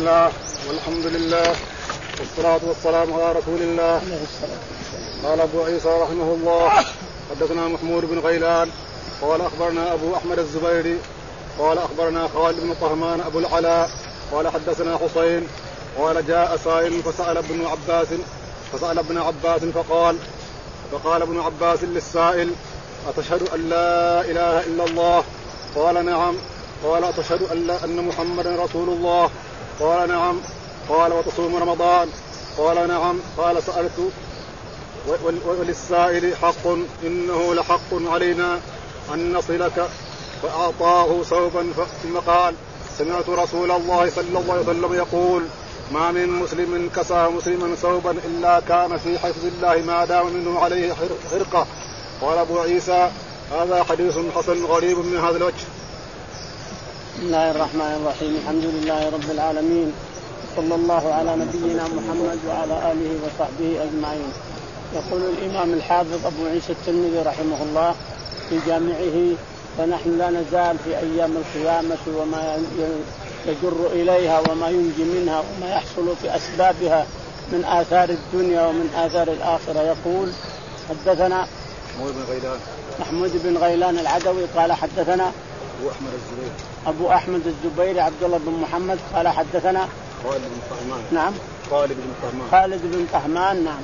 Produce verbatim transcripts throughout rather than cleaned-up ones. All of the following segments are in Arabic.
الله والحمد لله والصلاة والسلام على رسول الله. قال أبو عيسى رحمه الله حدثنا محمود بن غيلان قال أخبرنا أبو أحمد الزبيري قال أخبرنا خالد بن طهمان أبو العلاء قال حدثنا حسين قال جاء سائل فسأل ابن عباس فسأل ابن عباس فقال فقال ابن عباس للسائل أتشهد أن لا إله إلا الله؟ قال نعم. قال أتشهد أن, أن محمدا رسول الله؟ قال نعم. قال وتصوم رمضان؟ قال نعم. قال سألت وللسائل حق إنه لحق علينا أن نصلك؟ فأعطاه ثوبا ثم قال سمعت رسول الله صلى الله عليه وسلم يقول ما من مسلم كسى مسلما ثوبا إلا كان في حفظ الله ما دام منه عليه حرقة. قال أبو عيسى هذا حديث حسن غريب من هذا الوجه. بسم الله الرحمن الرحيم. الحمد لله رب العالمين صلى الله على نبينا محمد وعلى آله وصحبه أجمعين. يقول الإمام الحافظ أبو عيسى الترمذي رحمه الله في جامعه فنحن لا نزال في أيام القيامة وما يجر إليها وما ينجي منها وما يحصل في أسبابها من آثار الدنيا ومن آثار الآخرة. يقول حدثنا محمود بن غيلان محمود بن غيلان العدوي قال حدثنا أبو أحمد الزبيري أبو أحمد الزبيري عبد الله بن محمد قال حدثنا خالد بن طهمان نعم خالد بن طهمان خالد بن طهمان نعم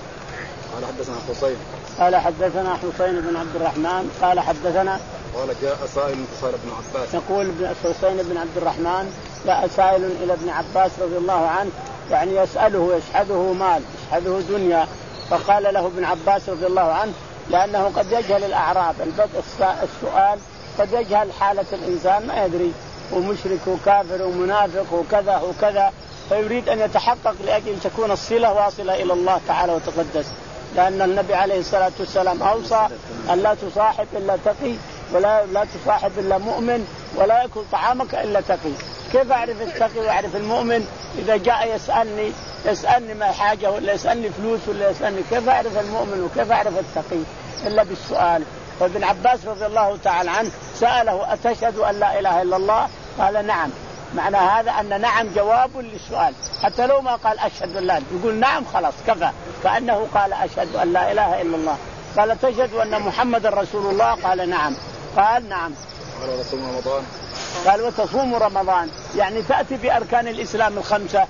قال حدثنا حسين قال حدثنا حسين بن عبد الرحمن قال حدثنا قال جاء سائل فسأل ابن عباس. يقول حسين بن عبد الرحمن جاء سائل إلى ابن عباس رضي الله عنه يعني يسأله يشحذه مال يشحذه دنيا. فقال له ابن عباس رضي الله عنه لأنه قد يجهل الأعراب البدء السؤال قد يجهل حالة الإنسان ما يدري ومشرك وكافر ومنافق وكذا وكذا فيريد أن يتحقق لأجل أن تكون الصلة واصلة إلى الله تعالى وتقدس. لأن النبي عليه الصلاة والسلام أوصى أن لا تصاحب إلا تقي ولا لا تصاحب إلا مؤمن ولا يأكل طعامك إلا تقي. كيف أعرف التقي وأعرف المؤمن؟ إذا جاء يسألني يسألني ما حاجة ولا يسألني فلوس ولا يسألني كيف أعرف المؤمن وكيف أعرف التقي إلا بالسؤال. فابن عباس رضي الله تعالى عنه سأله أتشهد أن لا إله إلا الله؟ قال نعم. معنى هذا أن نعم جواب للسؤال حتى لو ما قال أشهد أن لا يقول نعم خلاص كفى كأنه قال أشهد أن لا إله إلا الله. قال تشهد أن محمد رسول الله؟ قال نعم. قال نعم. قال وتصوم رمضان؟ قال وتصوم رمضان يعني تأتي بأركان الإسلام الخمسة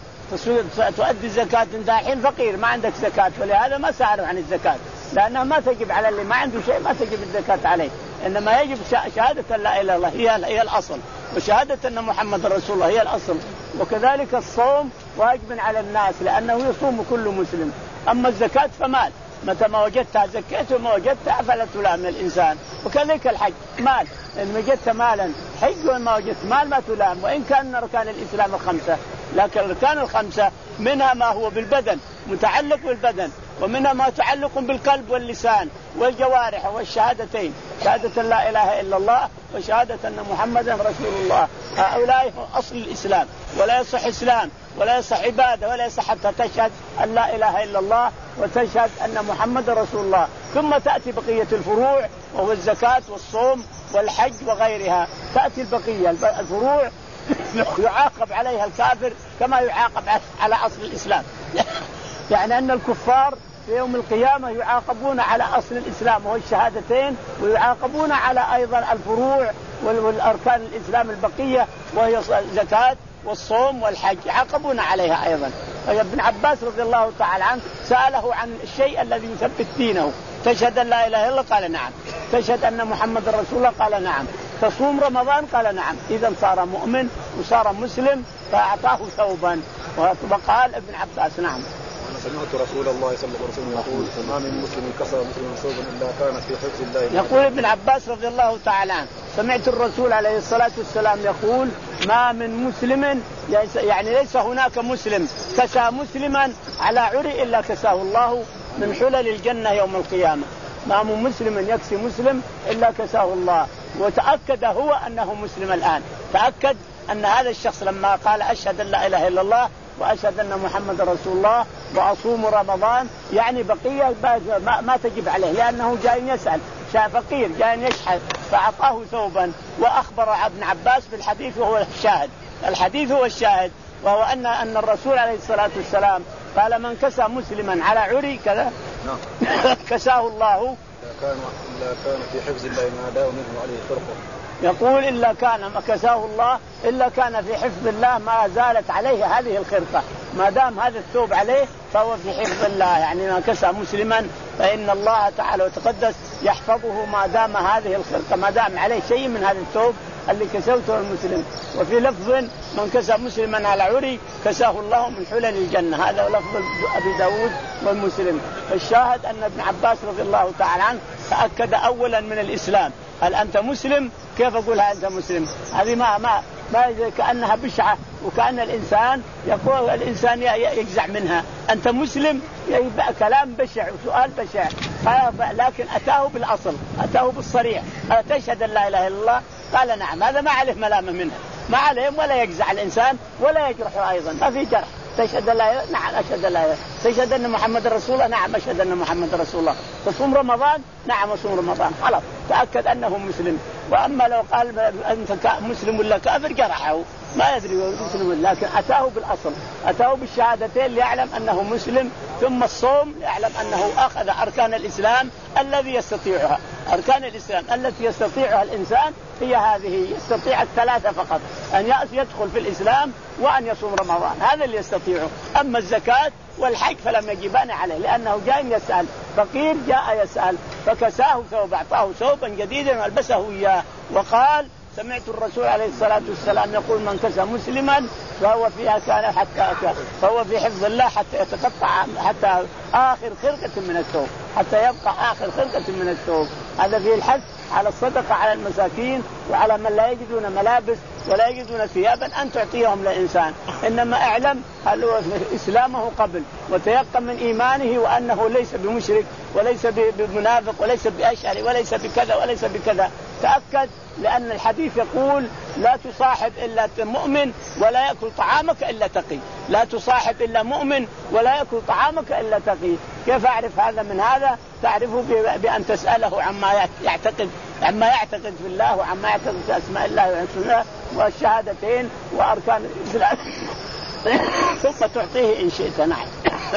تؤدي الزكاة. انت الحين فقير ما عندك زكاة ولهذا ما سألوا عن الزكاة لأنها ما تجب على اللي ما عنده شيء ما تجب الزكاة عليه. إنما يجب شهادة لا إله إلا الله هي هي الأصل وشهادة أن محمد رسول الله هي الأصل. وكذلك الصوم واجب على الناس لأنه يصوم كل مسلم. أما الزكاة فمال متى ما وجدتها زكيت وما وجدتها فلا تلام من الإنسان. وكذلك الحج مال إن وجدت مالا حج وما وجدت مال ما تلام وإن كان أركان الإسلام الخمسة. لكن الأركان الخمسة منها ما هو بالبدن متعلق بالبدن ومنها ما يتعلق بالقلب واللسان والجوارح والشهادتين شهادة لا إله إلا الله وشهادة أن محمدا رسول الله. هؤلاء أصل الإسلام ولا يصح إسلام ولا يصح عبادة ولا يصح حتى تشهد أن لا إله إلا الله وتشهد أن محمد رسول الله. ثم تأتي بقية الفروع وهو الزكاة والصوم والحج وغيرها. تأتي البقية الفروع يعاقب عليها الكافر كما يعاقب على أصل الإسلام. يعني أن الكفار في يوم القيامة يعاقبون على أصل الإسلام وهو الشهادتين ويعاقبون على أيضا الفروع والأركان الإسلام البقية وهي الزكاة والصوم والحج يعاقبون عليها أيضا. ابن عباس رضي الله تعالى عنه سأله عن الشيء الذي يثبت دينه. تشهد أن لا إله إلا الله؟ قال نعم. تشهد أن محمد رسول الله؟ قال نعم. تصوم رمضان؟ قال نعم. إذا صار مؤمن وصار مسلم فأعطاه ثوبا. وقال ابن عباس نعم. سمعت رسول الله صلى الله عليه وسلم يقول ما من مسلم كسى مسلم ثوبا إلا كان في حفظ الله. يقول ابن عباس رضي الله تعالى عنه سمعت الرسول عليه الصلاة والسلام يقول ما من مسلم يعني ليس هناك مسلم كسى مسلما على عري إلا كساه الله من حلل الجنة يوم القيامة. ما من مسلم يكسي مسلم إلا كساه الله. وتأكد هو أنه مسلم الآن. تأكد أن هذا الشخص لما قال أشهد أن لا إله إلا الله وأشهد أن محمد رسول الله وأصوم رمضان يعني بقية ما تجب عليه لأنه جاي يسأل فقير جاي يشحذ فأعطاه ثوبا. وأخبر ابن عباس بالحديث وهو الشاهد. الحديث هو الشاهد وهو أن أن الرسول عليه الصلاة والسلام قال من كسى مسلما على عري كذا كساه الله. كان إلا كان في حفظ الله ما داء منه عليه فرقه. يقول إلا كان ما كساه الله إلا كان في حفظ الله ما زالت عليه هذه الخرقة، ما دام هذا الثوب عليه فهو في حفظ الله. يعني ما كسى مسلما فإن الله تعالى وتقدس يحفظه ما دام هذه الخرقة، ما دام عليه شيء من هذا الثوب اللي كسوته المسلم. وفي لفظ من كسى مسلما على عري كساه الله من حلل الجنة، هذا لفظ أبي داود والمسلم. فالشاهد أن ابن عباس رضي الله تعالى عنه تأكد أولا من الإسلام. هل أنت مسلم؟ كيف أقولها أنت مسلم؟ هذه ما ما ما كأنها بشعة، وكأن الإنسان يقول الإنسان يجزع منها. أنت مسلم يبقى كلام بشع وسؤال بشع، لكن أتاه بالأصل، أتاه بالصريح. تشهد أن لا إله إلا الله؟ قال نعم. هذا ما عليه ملامة منها، ما عليهم ولا يجزع الإنسان ولا يجرحه أيضا، ما في جرح. تشهد لا إله؟ نعم أشهد لا إله. تشهد أن محمد رسول الله؟ نعم أشهد أن محمد رسول الله. تصوم رمضان؟ نعم أصوم رمضان. خلاص تأكد أنه مسلم. وأما لو قال أنت مسلم ولا كافر جرحه، ما يدري مسلم، لكن أتاه بالأصل، أتاه بالشهادتين ليعلم أنه مسلم، ثم الصوم ليعلم أنه أخذ أركان الإسلام الذي يستطيعها. أركان الإسلام التي يستطيعها الإنسان هي هذه، يستطيع الثلاثة فقط، أن يدخل في الإسلام وأن يصوم رمضان، هذا اللي يستطيعه. أما الزكاة والحج فلم يجبان عليه، لأنه جاء يسأل، فقير جاء يسأل فكساه ثوب، أعطاه ثوبا جديدا والبسه إياه، وقال سمعت الرسول عليه الصلاة والسلام يقول من كسى مسلما فهو فيها كان حتى فهو في حفظ الله حتى يتقطع حتى آخر خرقة من الثوب، حتى يبقى آخر خرقة من الثوب. هذا فيه الحث على الصدقة على المساكين وعلى من لا يجدون ملابس ولا يجدون ثيابا أن تعطيهم لإنسان. إنما اعلم هل هو إسلامه قبل وتيقن من إيمانه وأنه ليس بمشرك وليس بمنافق وليس بأشعري وليس بكذا وليس بكذا. تأكد، لأن الحديث يقول لا تصاحب إلا مؤمن ولا يأكل طعامك إلا تقي، لا تصاحب إلا مؤمن ولا يأكل طعامك إلا تقي. كيف أعرف هذا من هذا؟ تعرفه بأن تسأله عما يعتقد عما يعتقد في الله وعما يعتقد في أسماء الله وحسنه والشهادتين وأركان الإسلام ثم تعطيه إن شئت. نعم.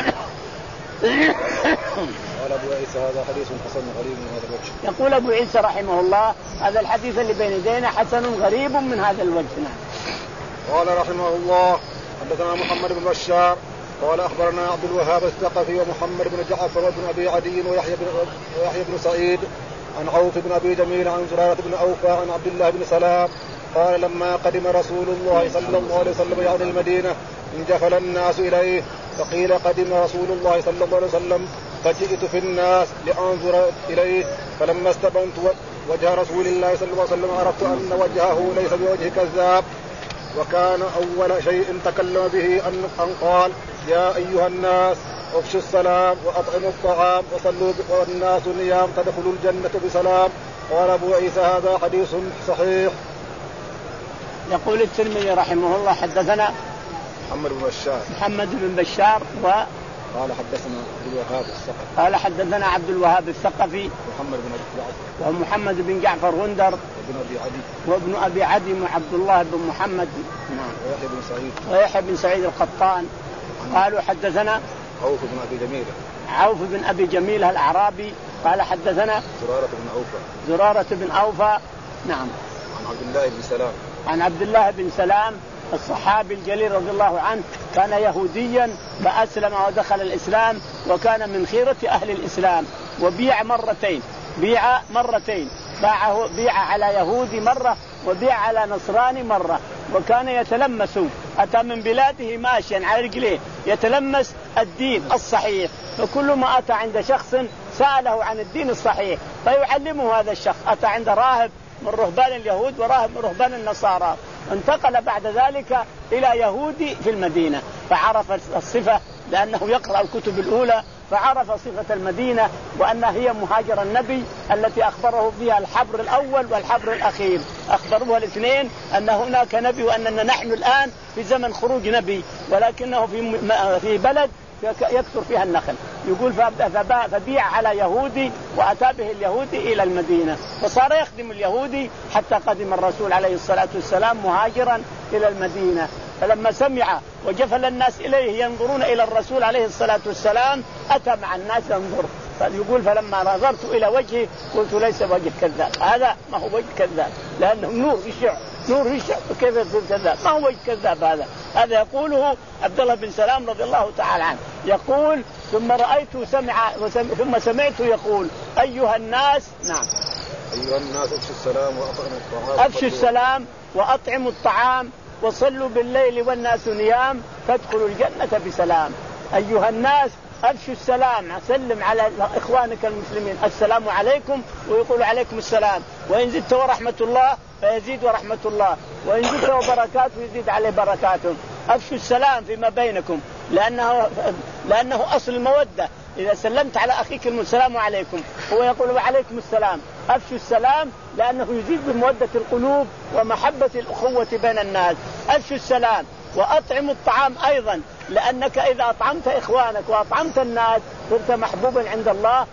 قال أبو عيسى هذا حديث حسن غريب من هذا الوجه. يقول أبو عيسى رحمه الله هذا الحديث اللي بين يدينا حسن غريب من هذا الوجه. نعم. قال رحمه الله حدثنا محمد بن بشار قال أخبرنا عبد الوهاب الثقفي ومحمد بن جعفر وابن أبي عدي ويحيى بن, ويحيى بن سعيد عن عوف بن أبي جميل عن زرارة بن أوفى عن عبد الله بن سلام قال لما قدم رسول الله صلى الله عليه وسلم يعني المدينة انجفل الناس إليه، فقيل قدم رسول الله صلى الله عليه وسلم فجئت في الناس لأنظر إليه، فلما استبنت وجه رسول الله صلى الله عليه وسلم عرفت أن وجهه ليس بوجه كذاب. وكان أول شيء تكلم به أن قال يا أيها الناس افشوا السلام وأطعموا الطعام وصلوا والناس نيام تدخلوا الجنة بسلام. قال أبو عيسى هذا حديث صحيح. يقول الترمذي رحمه الله حدثنا محمد بن بشار محمد بن بشار و قال حدثنا عبد الوهاب الثقفي قال حدثنا عبد الوهاب الثقفي محمد بن جعفر ومحمد بن جعفر غندر وابن أبي عدي وابن أبي عدي عبد الله بن محمد ويحيى بن سعيد ويحيى بن سعيد القطان. قالوا حدثنا عوف بن أبي جميل عوف بن أبي جميل الأعرابي قال حدثنا زرارة بن أوفى زرارة بن أوفى. نعم. عن عبد الله بن سلام عن عبد الله بن سلام الصحابي الجليل رضي الله عنه، كان يهوديا فأسلم ودخل الإسلام وكان من خيرة أهل الإسلام، وبيع مرتين بيع مرتين باعه بيع على يهودي مرة وبيع على نصراني مرة، وكان يتلمس أتى من بلاده ماشيا على رجليه يتلمس الدين الصحيح، فكل ما أتى عند شخص سأله عن الدين الصحيح فيعلمه هذا الشخص. أتى عند راهب من رهبان اليهود وراهب من رهبان النصارى، انتقل بعد ذلك إلى يهودي في المدينة فعرف الصفة لأنه يقرأ الكتب الأولى، فعرف صفة المدينة وأن هي مهاجر النبي التي أخبره فيها الحبر الأول والحبر الأخير، أخبروها الاثنين أن هناك نبي وأننا نحن الآن في زمن خروج نبي، ولكنه في في بلد يكثر فيها النخل. يقول فبيع على يهودي وأتى به اليهودي إلى المدينة، فصار يخدم اليهودي حتى قدم الرسول عليه الصلاة والسلام مهاجرا إلى المدينة. فلما سمع وجفل الناس إليه ينظرون إلى الرسول عليه الصلاة والسلام أتى مع الناس ينظر. فيقول فلما نظرت إلى وجهه قلت ليس وجه كذاب، هذا ما هو وجه كذاب لأنه نور يشع نور يشع كيف يصير كذاب؟ ما هو وجه كذاب هذا. هذا يقوله عبد الله بن سلام رضي الله تعالى عنه. يقول ثم رأيت سمع ثم سمعت يقول أيها الناس نعم أيها الناس أفشوا السلام وأطعموا الطعام أفشوا السلام وأطعموا الطعام وصلوا بالليل والناس نيام فادخلوا الجنة بسلام. أيها الناس أفشوا السلام، سلم على إخوانك المسلمين السلام عليكم ويقول عليكم السلام، وإن زدت ورحمة الله فيزيد ورحمة الله، وإن زدت وبركاته يزيد عليه بركاته. أفشوا السلام فيما بينكم لأنه لأنه أصل المودة. إذا سلمت على أخيك السلام عليكم هو يقول وعليكم السلام. أفشوا السلام لأنه يزيد بمودة القلوب ومحبة الأخوة بين الناس. أفشوا السلام وأطعموا الطعام أيضا لأنك إذا أطعمت إخوانك وأطعمت الناس صرت محبوبا عند الله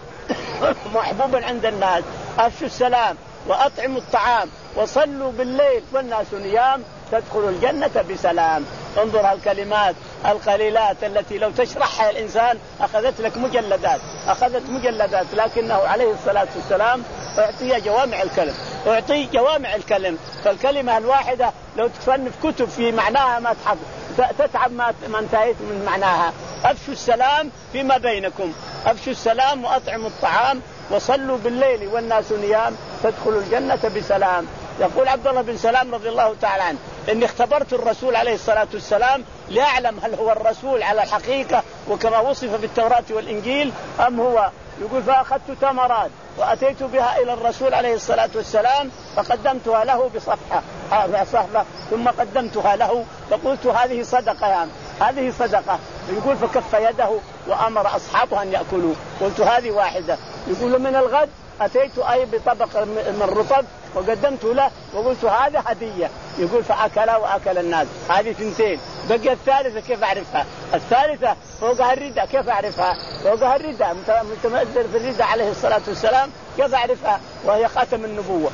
محبوبا عند الناس. أفشوا السلام وأطعموا الطعام وصلوا بالليل والناس نيام تدخلوا الجنة بسلام. انظر الكلمات القليلات التي لو تشرحها الإنسان أخذت لك مجلدات أخذت مجلدات لكنه عليه الصلاة والسلام أعطي جوامع الكلم أعطي جوامع الكلم. فالكلمة الواحدة لو تفن في كتب في معناها ما تحب تتعب ما انتهيت من معناها. أفشوا السلام فيما بينكم، أفشوا السلام وأطعموا الطعام وصلوا بالليل والناس نيام تدخلوا الجنة بسلام. يقول عبد الله بن سلام رضي الله تعالى عنه إني اختبرت الرسول عليه الصلاة والسلام لأعلم هل هو الرسول على الحقيقة وكما وصف في التوراة والإنجيل أم هو. يقول فأخذت تمرات وأتيت بها إلى الرسول عليه الصلاة والسلام فقدمتها له بصفحة صحبة ثم قدمتها له فقلت هذه صدقة يعني هذه صدقة. يقول فكف يده وأمر أصحابه أن يأكلوا. قلت هذه واحدة. يقول من الغد أتيت أي بطبق من رطب وقدمت له وقلت هذا هدية. يقول فأكلا وأكل الناس. هذه ثنتين. بقي الثالثة كيف أعرفها؟ الثالثة فوقها الردة كيف أعرفها؟ فوقها الردة متمثل في الردة عليه الصلاة والسلام كيف أعرفها؟ وهي خاتم النبوة.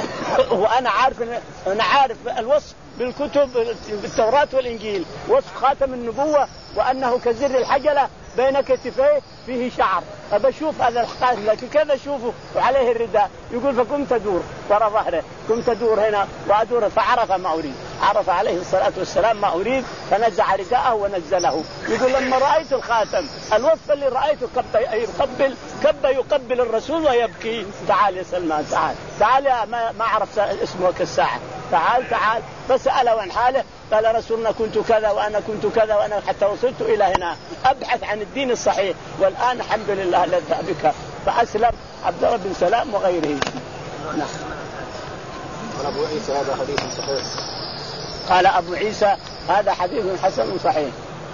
وأنا عارف أنا عارف الوصف بالكتب بالتوراة والإنجيل وصف خاتم النبوة وأنه كزر الحجلة بين كتفيه فيه شعر. فبشوف هذا الخاتم لكن كذا أشوفه وعليه الرداء. يقول فقمت أدور وراء ظهره كنت أدور هنا وأدور فعرف ما أريد. عرف عليه الصلاة والسلام ما أريد فنزع رداءه ونزله. يقول لما رأيت الخاتم الوصف اللي رأيته كب يقبل كب يقبل الرسول ويبكي. تعال يا سلمان تعال تعال يا ما, ما عرف اسمك الساعة تعال تعال فسأله عن حاله قال رسولنا كنت كذا وأنا كنت كذا وأنا حتى وصلت إلى هنا أبحث عن الدين الصحيح والآن الحمد لله لذ بك. فأسلم عبد الله بن سلام وغيره. نعم. قال أبو عيسى هذا حديث صحيح. قال أبو عيسى هذا حديث حسن صحيح.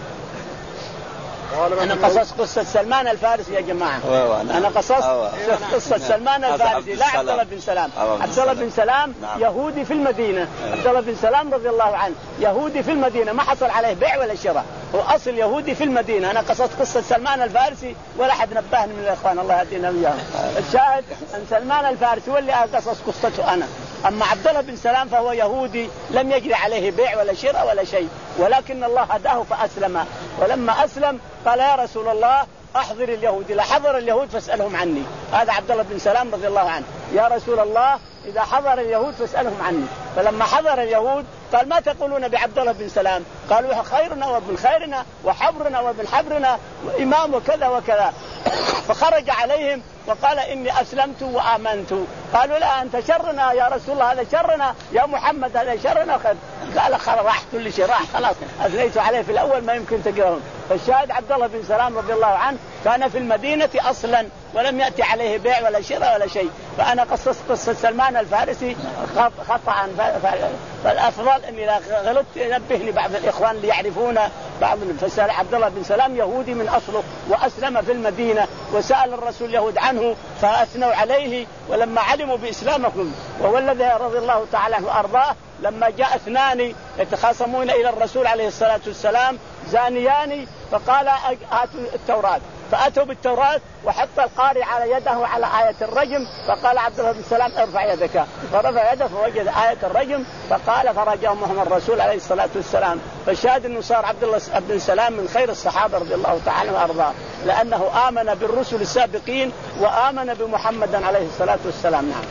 أنا قصص قصة سلمان الفارسي يا جماعة. أنا قصص قصة سلمان الفارسي لا عبد الله بن سلام. عبد الله بن سلام يهودي في المدينة. عبد الله بن سلام رضي الله عنه يهودي في المدينة ما حصل عليه بيع ولا شراء هو أصل يهودي في المدينة. أنا قصص قصة سلمان الفارسي ولا حد نبهني من الإخوان الله يهدينا وياهم. الشاهد أن سلمان الفارسي واللي قصص قصته أنا. أما عبد الله بن سلام فهو يهودي لم يجري عليه بيع ولا شراء ولا شيء ولكن الله هداه فأسلم. ولما أسلم قال يا رسول الله أحضر اليهود إذا حضر اليهود فاسألهم عني. هذا عبد الله بن سلام رضي الله عنه يا رسول الله إذا حضر اليهود فاسألهم عني. فلما حضر اليهود قال ما تقولون بعبد الله بن سلام؟ قالوا خيرنا وابن خيرنا وحبرنا وابن حبرنا وإمام وكذا وكذا. فخرج عليهم وقال إني أسلمت وآمنت. قالوا لا أنت شرنا يا رسول الله هذا شرنا يا محمد هذا شرنا. قال خلاص راح كل شيء راح خلاص أثنيت عليه في الأول ما يمكن تقرأهم. فالشاهد عبد الله بن سلام رضي الله عنه كان في المدينة أصلا ولم يأتي عليه بيع ولا شراء ولا شيء. فأنا قصصت قصة سلمان الفارسي خطأ فالأفضل أني إذا غلطت ينبهني بعض الإخوان ليعرفون بعض. فسأل عبد الله بن سلام يهودي من أصله وأسلم في المدينة وسأل الرسول اليهود عنه فأثنوا عليه ولما علموا بإسلامكم وهو الذي رضي الله تعالى عنه وأرضاه لما جاء اثنان يتخاصمون إلى الرسول عليه الصلاة والسلام زانيان فقال آتوا التوراة فأتوا بالتوراة وحط القارئ على يده على آية الرجم فقال عبد الله بن سلام ارفع يدك فرفع يده فوجد آية الرجم فقال فرجمهم الرسول عليه الصلاة والسلام فالشاهد أنه صار عبد الله بن سلام من خير الصحابة رضي الله تعالى وأرضاه، لأنه آمن بالرسل السابقين وآمن بمحمد عليه الصلاة والسلام. نعم.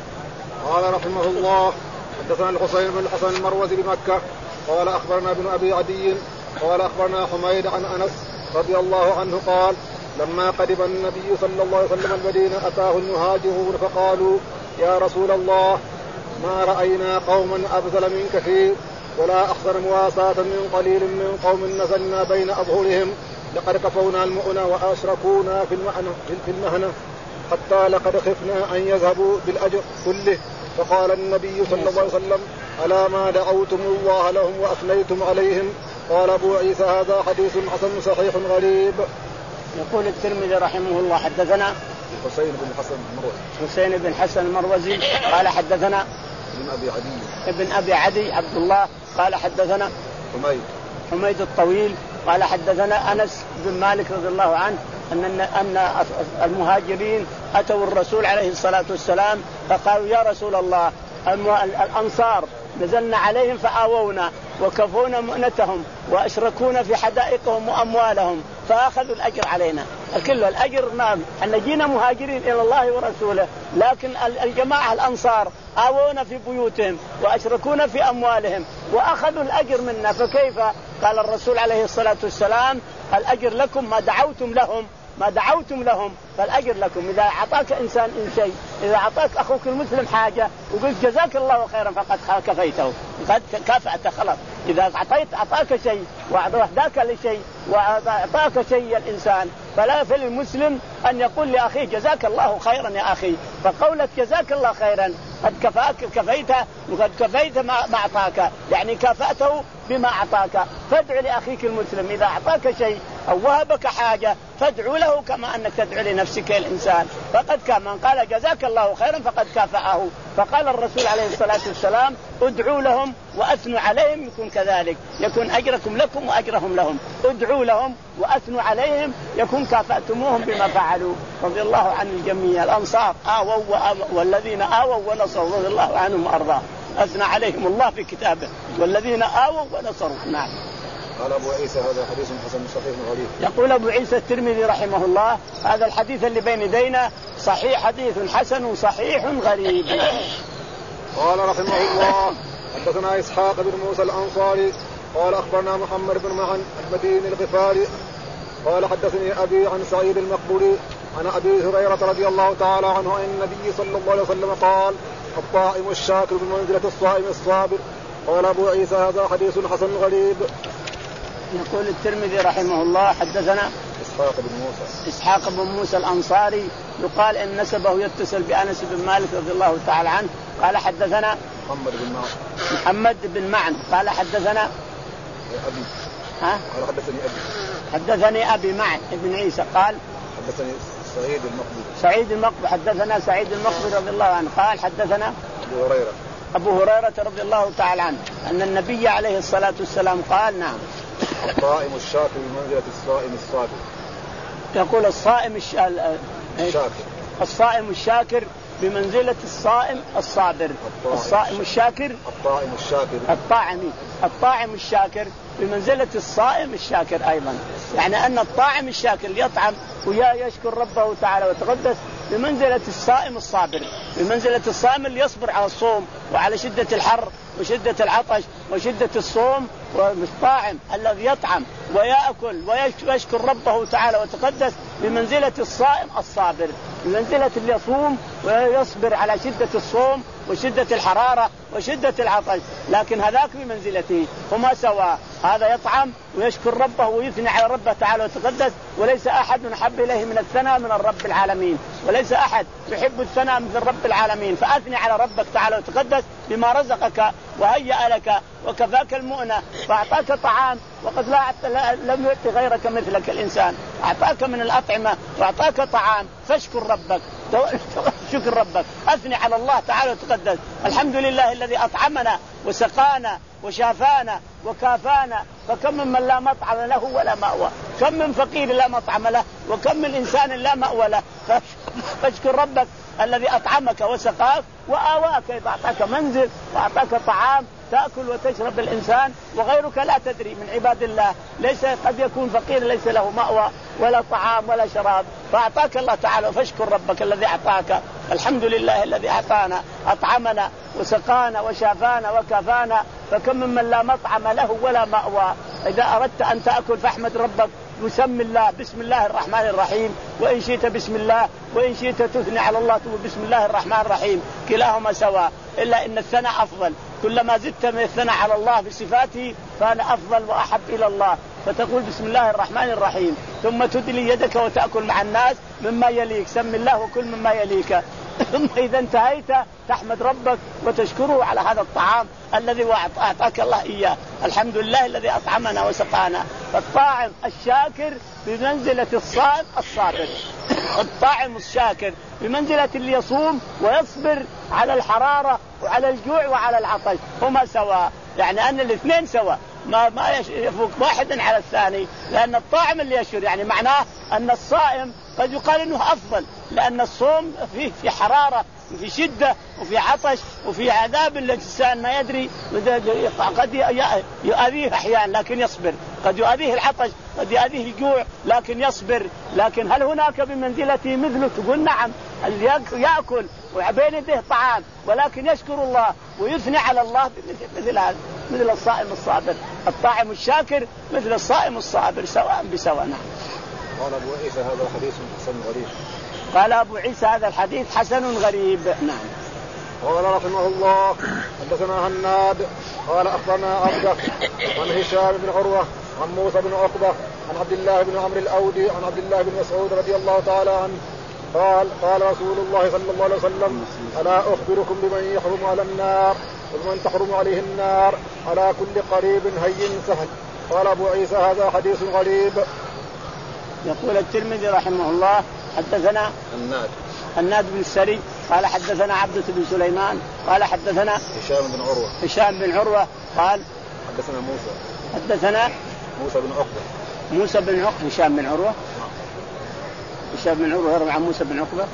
قال رحمه الله حدثنا الحسين بن الحسن المروزي بمكة قال أخبرنا ابن أبي عدي قال أخبرنا حميد عن أنس رضي الله عنه قال لما قدم النبي صلى الله عليه وسلم المدينة أتاه المهاجرون فقالوا يا رسول الله ما رأينا قوما أبذل من كثير ولا أحسن مواساة من قليل من قوم نزلنا بين أظهرهم لقد كفونا المؤنة وأشركونا في المهنة حتى لقد خفنا أن يذهبوا بالأجر كله. فقال النبي صلى الله عليه وسلم ألا ما دعوتم الله لهم وأثنيتم عليهم؟ قال أبو عيسى هذا حديث حسن صحيح غريب. يقول الترمذي رحمه الله حدثنا حسين بن حسن المروزي حسين بن حسن المروزي قال حدثنا ابن أبي عدي ابن أبي عدي عبد الله قال حدثنا حميد حميد الطويل قال حدثنا أنس بن مالك رضي الله عنه أن أن المهاجرين أتوا الرسول عليه الصلاة والسلام فقالوا يا رسول الله الأنصار نزلنا عليهم فآوونا وكفونا مؤنتهم وأشركونا في حدائقهم وأموالهم فأخذوا الأجر علينا. الكل الأجر نعم أن جينا مهاجرين إلى الله ورسوله، لكن الجماعة الأنصار آوونا في بيوتهم وأشركونا في أموالهم وأخذوا الأجر منا، فكيف؟ قال الرسول عليه الصلاة والسلام الأجر لكم ما دعوتم لهم ما دعوتم لهم فالأجر لكم. إذا أعطاك إنسان إن شيء، إذا أعطاك أخوك المسلم حاجة وقلت جزاك الله خيرا فقد كفيته قد كافأته خلاص. إذا أعطيت أعطاك شيء وأهداك لشيء وأعطاك شيء الإنسان فلا فللمسلم أن يقول لأخيه جزاك الله خيرا يا أخي، فقولة جزاك الله خيرا قد كفاك كفيته وقد كفيت ما أعطاك، يعني كافأته بما أعطاك. فادع لأخيك المسلم إذا أعطاك شيء أو وهبك حاجة فادعو له كما أنك تدعو لنفسك الإنسان، فقد كان من قال جزاك الله خيرا فقد كافأه. فقال الرسول عليه الصلاة والسلام ادعوا لهم وأثنوا عليهم يكون كذلك، يكون أجركم لكم وأجرهم لهم. ادعوا لهم وأثنوا عليهم يكون كافأتموهم بما فعلوا. رضي الله عن الجميع الأنصار آووا والذين آووا ونصروا رضي الله عنهم وأرضاه، أثنى عليهم الله في كتابه والذين آووا ونصروا. نعم. قال أبو عيسى هذا حديث حسن صحيح غريب. يقول أبو عيسى الترمذي رحمه الله هذا الحديث اللي بين يدينا صحيح حديث حسن صحيح غريب. قال رحمه الله حدثنا إسحاق بن موسى الأنصاري قال أخبرنا محمد بن معن المديني الغفاري قال حدثني أبي عن سعيد المقبري عن أبي هريرة رضي الله تعالى عنه أن النبي صلى الله عليه وسلم قال الطائم الشاكر بمنزلة الصائم الصابر. قال أبو عيسى هذا حديث حسن غريب. يقول الترمذي رحمه الله حدثنا إسحاق بن موسى إسحاق بن موسى الأنصاري يقال إن نسبه يتصل بأنس بن مالك رضي الله تعالى عنه قال حدثنا محمد بن معن محمد بن معن قال حدثنا أبي ها قال حدثني أبي حدثني أبي معن ابن عيسى قال حدثني سعيد المقبري سعيد المقبري حدثنا سعيد المقبري رضي الله عنه قال حدثنا أبو هريرة أبو هريرة رضي الله تعالى عنه أن النبي عليه الصلاة والسلام قال نعم الصائم الشاكر بمنزلة الصائم الصابر. يقول الصائم الش... الشاكر الصائم الشاكر بمنزلة الصائم الصابر. الصائم الشاكر الطائم الشاكر الطاعم الطاعم الشاكر بمنزلة الصائم الشاكر أيضا، يعني أن الطاعم الشاكر يطعم ويشكر ربه تعالى وتقدس بمنزلة الصائم الصابر، بمنزلة الصائم اللي يصبر على الصوم وعلى شدة الحر وشدة العطش وشدة الصوم، والطاعم الذي يطعم ويأكل ويشكر ربه تعالى وتقدس بمنزلة الصائم الصابر، بمنزلة اللي يصوم ويصبر على شدة الصوم وشدة الحرارة وشدة العطش، لكن هذاك بمنزلته هما سواء، هذا يطعم ويشكر ربه ويثني على ربه تعالى وتقدس، وليس أحد يحب إليه من الثناء من الرب العالمين، وليس أحد يحب الثناء من الرب العالمين، فأثني على ربك تعالى وتقدس بما رزقك وهيأ لك وكفاك المؤنة فأعطاك طعام، وقد لا لم يؤت غيرك مثلك الإنسان، أعطاك من الأطعمة وأعطاك طعام، فاشكر ربك شكر ربك، أثني على الله تعالى وتقدس. الحمد لله الذي أطعمنا وسقانا وشافانا وكافانا، فكم من لا مطعم له ولا مأوى، كم من فقير لا مطعم له، وكم من إنسان لا مأوى له، فاشكر ربك الذي أطعمك وسقاك وآواك، إذا أعطاك منزل وأعطاك طعام تأكل وتشرب الإنسان وغيرك لا تدري من عباد الله، ليس قد يكون فقير ليس له مأوى ولا طعام ولا شراب، فأعطاك الله تعالى فاشكر ربك الذي أعطاك. الحمد لله الذي أعطانا أطعمنا وسقانا وشافانا وكفانا، فكم ممن لا مطعم له ولا مأوى. إذا أردت أن تأكل فاحمد ربك وسم الله بسم الله الرحمن الرحيم، وإن شئت بسم الله، وإن شئت تثني على الله تقول بسم الله الرحمن الرحيم، كلاهما سواء، إلا إن الثناء أفضل. كلما زدت من الثناء على الله بصفاته فأنا أفضل وأحب إلى الله، فتقول بسم الله الرحمن الرحيم، ثم تدلي يدك وتأكل مع الناس مما يليك، سم الله وكل مما يليك. ثم إذا انتهيت تحمد ربك وتشكره على هذا الطعام الذي أعطاك الله إياه. الحمد لله الذي أطعمنا وسقانا. فالطاعم الشاكر بمنزلة الصائم الصابر. الطاعم الشاكر بمنزلة اللي يصوم ويصبر على الحرارة وعلى الجوع وعلى العطش، هما سواء، يعني أن الاثنين سواء، ما ما يفوق واحد على الثاني. لأن الطاعم اللي يشعر يعني معناه أن الصائم قد يقال إنه أفضل، لأن الصوم فيه في حرارة وفي شدة وفي عطش وفي عذاب الإنسان ما يدري، قد يؤذيه أحيانا لكن يصبر، قد يؤذيه العطش، قد يؤذيه الجوع لكن يصبر. لكن هل هناك بمنزلته مثله؟ تقول نعم، اللي يأكل وبين يديه طعام ولكن يشكر الله ويثني على الله مثل هذا، مثل الصائم الصابر. الطاعم الشاكر مثل الصائم الصابر سواء بسواء. نعم. قال أبو عيسى هذا حديث حسن غريب. قال أبو عيسى هذا الحديث حسن غريب. نعم. قال رحمه الله حدثنا هناد قال أخبرنا عبده عن هشام بن عروة عن موسى بن عقبة عن عبد الله بن عمرو الأودي عن عبد الله بن مسعود رضي الله تعالى عنه قال قال رسول الله صلى الله عليه وسلم: ألا أخبركم بمن يحرم على النار ومن تحرم عليه النار على كل قريب هين سهل. قال أبو عيسى هذا حديث غريب. يقول الترمذي رحمه الله حدثنا الناد الناد بن السري قال حدثنا عبدة بن سليمان قال حدثنا هشام بن عروة هشام بن عروة قال حدثنا موسى حدثنا موسى بن عقبة موسى بن عقبة هشام بن عروة هشام بن عروة يروي عن موسى بن عقبة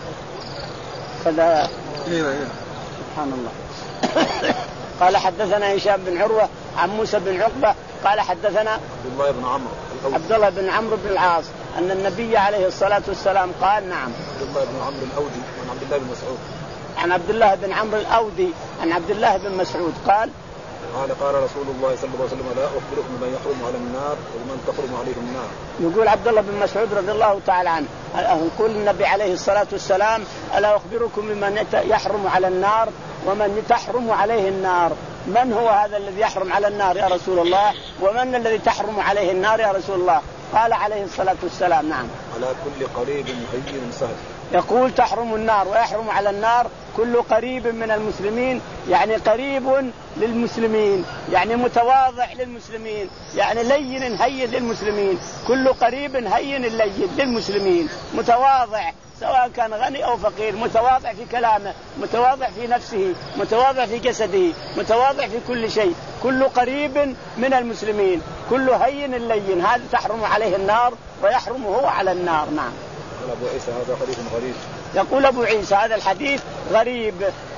كذا. سبحان الله. قال حدثنا هشام بن عروة عن موسى بن عقبة قال حدثنا عبد الله بن عمرو عبد الله بن عمرو بن العاص أن النبي عليه الصلاة والسلام قال. نعم. عبد الله بن عمرو الأودي عن عبد الله بن مسعود عن عبد الله بن عمرو الأودي عن عبد الله بن مسعود قال قال قال رسول الله صلى الله عليه وسلم: لا أخبركم بمن يحرم على النار ومن تحرم عليه النار. يقول عبد الله بن مسعود رضي الله تعالى عنه يقول النبي عليه الصلاة والسلام: ألا أخبركم بمن يحرم على النار ومن تحرم عليه النار. من هو هذا الذي يحرم على النار يا رسول الله؟ ومن الذي تحرم عليه النار يا رسول الله؟ قال عليه الصلاة والسلام: نعم. على كل قريب هين سهل. يقول تحرم النار ويحرم على النار كل قريب من المسلمين، يعني قريب للمسلمين، يعني متواضع للمسلمين، يعني لين هين للمسلمين. كل قريب هين لين للمسلمين، متواضع سواء كان غني أو فقير، متواضع في كلامه، متواضع في نفسه، متواضع في جسده، متواضع في كل شيء. كل قريب من المسلمين، كل هين لين، هذا تحرم عليه النار ويحرم هو على النار. نعم. قال أبو عيسى هذا حديث غريب. يقول أبو عيسى هذا الحديث غريب.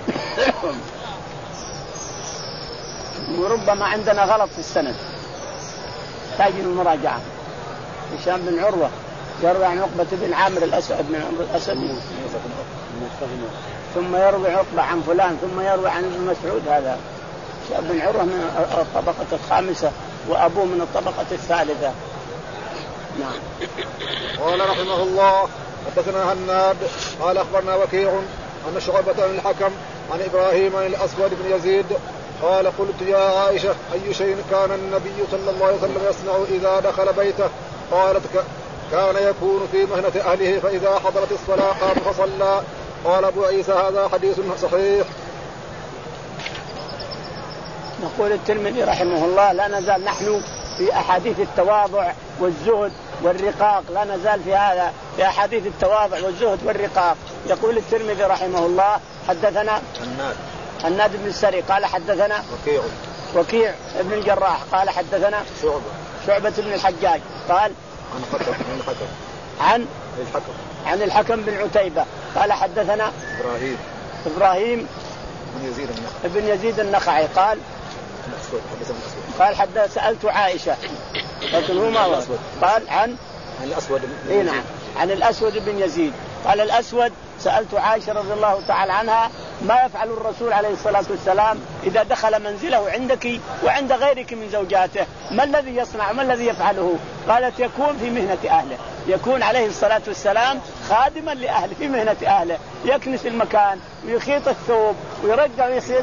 وربما عندنا غلط في السند، تحتاج المراجعة. هشام بن عروة يروي عن عقبة بن عامر الأسد من عمرو الأسد، ثم يروي عقبة عن فلان، ثم يروي عن ابن مسعود. هذا هشام بن عروة من الطبقة الخامسة وأبوه من الطبقة الثالثة. نعم. قال رحمه الله حدثنا هناد قال أخبرنا وكيع عن شعبة عن الحكم عن إبراهيم عن الأسود بن يزيد قال: قلت يا عائشة: أي شيء كان النبي صلى الله عليه وسلم يصنع إذا دخل بيته؟ قالت: كان يكون في مهنة أهله فإذا حضرت الصلاة قام فصلى. قال أبو عيسى هذا حديث صحيح. نقول الترمذي رحمه الله: لا نزال نحن في أحاديث التواضع والزهد والرقاق، لا نزال في هذا في أحاديث التواضع والزهد والرقاق. يقول الترمذي رحمه الله: حدثنا الناد الناد بن السري قال حدثنا وكيع وكيع ابن الجراح قال حدثنا شعبة شعبة بن الحجاج قال عن الحكم عن الحكم عن الحكم عن الحكم بن عتيبة قال حدثنا إبراهيم إبراهيم بن يزيد النخعي ابن يزيد النخعي قال الأسود حدثنا الأسود. قال حدث سألت عائشة لكن هو ما قال عن عن الأسود. إيه نعم عن الأسود بن يزيد. قال الأسود سألت عائشة رضي الله تعالى عنها ما يفعل الرسول عليه الصلاة والسلام إذا دخل منزله عندك وعند غيرك من زوجاته، ما الذي يصنع ما الذي يفعله؟ قالت يكون في مهنة أهله، يكون عليه الصلاة والسلام خادما لأهله في مهنة أهله، يكنس المكان ويخيط الثوب ويرجع ويخيط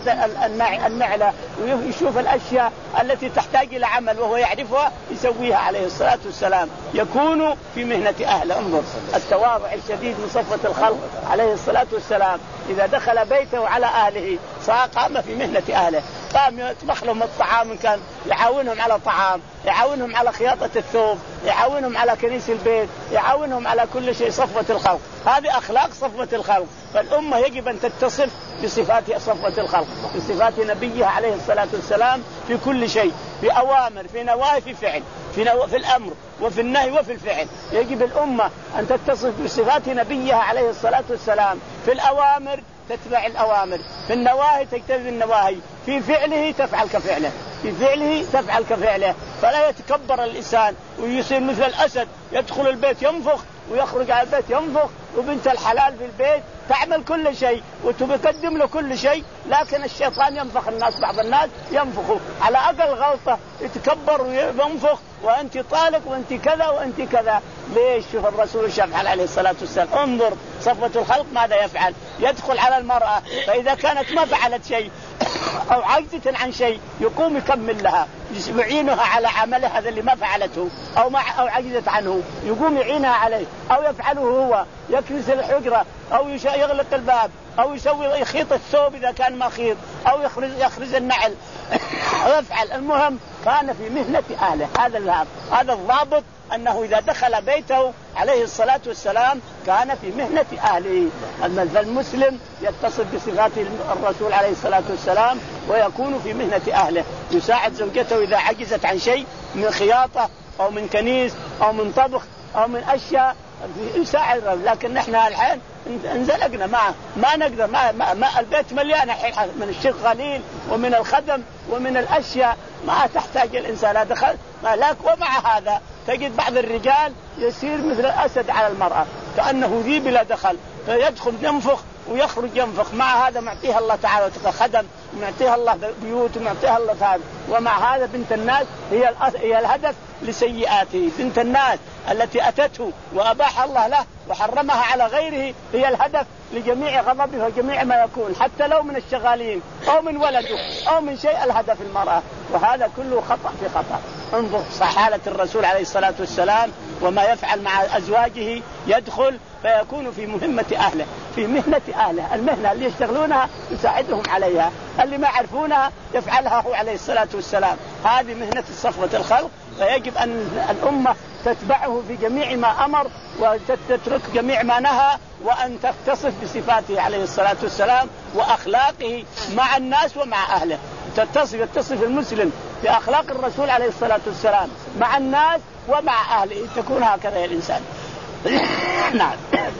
النعلة ويشوف الأشياء التي تحتاج إلى عمل وهو يعرفها يسويها عليه الصلاة والسلام، يكون في مهنة أهله. انظر التواضع الشديد من صفوة الخلق عليه الصلاة والسلام، إذا دخل بيته على أهله قام في مهنة أهله، قام يطبخ لهم الطعام، كان يعاونهم على طعام، يعاونهم على خياطة الثوب، يعاونهم على كنيس البيت، يعاونهم على كل شيء. صفوة الخلق هذه أخلاق صفوة الخلق، فالأمة يجب أن تتصف بصفات صفوة الخلق، بصفات نبيها عليه الصلاة والسلام في كل شيء، في أوامر في نواهي في فعل، في, نو... في الأمر وفي النهي وفي الفعل. يجب الأمة أن تتصف بصفات نبيها عليه الصلاة والسلام، في الأوامر تتبع الأوامر، في النواهي تجتنب النواهي، في فعله تفعل كفعله، في فعله تفعل كفعله. فلا يتكبر الإنسان ويصير مثل الأسد يدخل البيت ينفخ ويخرج على البيت ينفخ، وبنت الحلال في البيت تعمل كل شيء وتقدم له كل شيء، لكن الشيطان ينفخ الناس، بعض الناس ينفخوا على أقل غلطة يتكبر وينفخ وأنت طالق وأنت كذا وأنت كذا. ليش؟ شوف الرسول يفعل عليه الصلاة والسلام. انظر صفوة الخلق ماذا يفعل، يدخل على المرأة فإذا كانت ما فعلت شيء أو عجزت عن شيء يقوم يكمل لها، يعينها على عملها هذا اللي ما فعلته أو ما أو عجزت عنه، يقوم يعينها عليه، أو يفعله هو، يكنس الحجرة أو يغلق الباب أو يسوي يخيط الثوب إذا كان ما خيط، أو يخرج يخرج النعل أو يفعل. المهم كان في مهنة أهله. هذا الضابط، هذا الضابط أنه إذا دخل بيته عليه الصلاة والسلام كان في مهنة أهله. فالمسلم يتصف بصفات الرسول عليه الصلاة والسلام ويكون في مهنة أهله، يساعد زوجته إذا عجزت عن شيء من خياطة أو من كنيس أو من طبخ أو من أشياء يساعد. لكن نحن الحين انزلقنا ما ما نقدر، ما, ما, ما البيت مليان من الشغالين ومن الخدم ومن الأشياء ما تحتاج الإنسان هذا دخل لك. ومع هذا تجد بعض الرجال يسير مثل الأسد على المرأة كأنه ذي بلا دخل، فيدخل ينفخ ويخرج ينفخ. مع هذا معطيها الله تعالى خدم، معطيها الله بيوت، معطيها الله تعالى. ومع هذا بنت الناس هي هي الهدف لسيئاته. بنت الناس التي أتته وأباح الله له وحرمها على غيره هي الهدف لجميع غضبه وجميع ما يكون، حتى لو من الشغالين أو من ولده أو من شيء الهدف المرأة. وهذا كله خطأ في خطأ. انظر حالة الرسول عليه الصلاة والسلام وما يفعل مع أزواجه، يدخل فيكون في مهمة أهله، في مهنة أهله. المهنة اللي يشتغلونها يساعدهم عليها، اللي ما يعرفونها يفعلها هو عليه الصلاة والسلام. هذه مهنة صفوة الخلق، فيجب أن الأمة تتبعه في جميع ما أمر وتترك جميع ما نهى، وأن تتصف بصفاته عليه الصلاة والسلام وأخلاقه مع الناس ومع أهله. تتصف يتصف المسلم بأخلاق الرسول عليه الصلاة والسلام مع الناس ومع أهله، تكون هكذا الإنسان. نعم.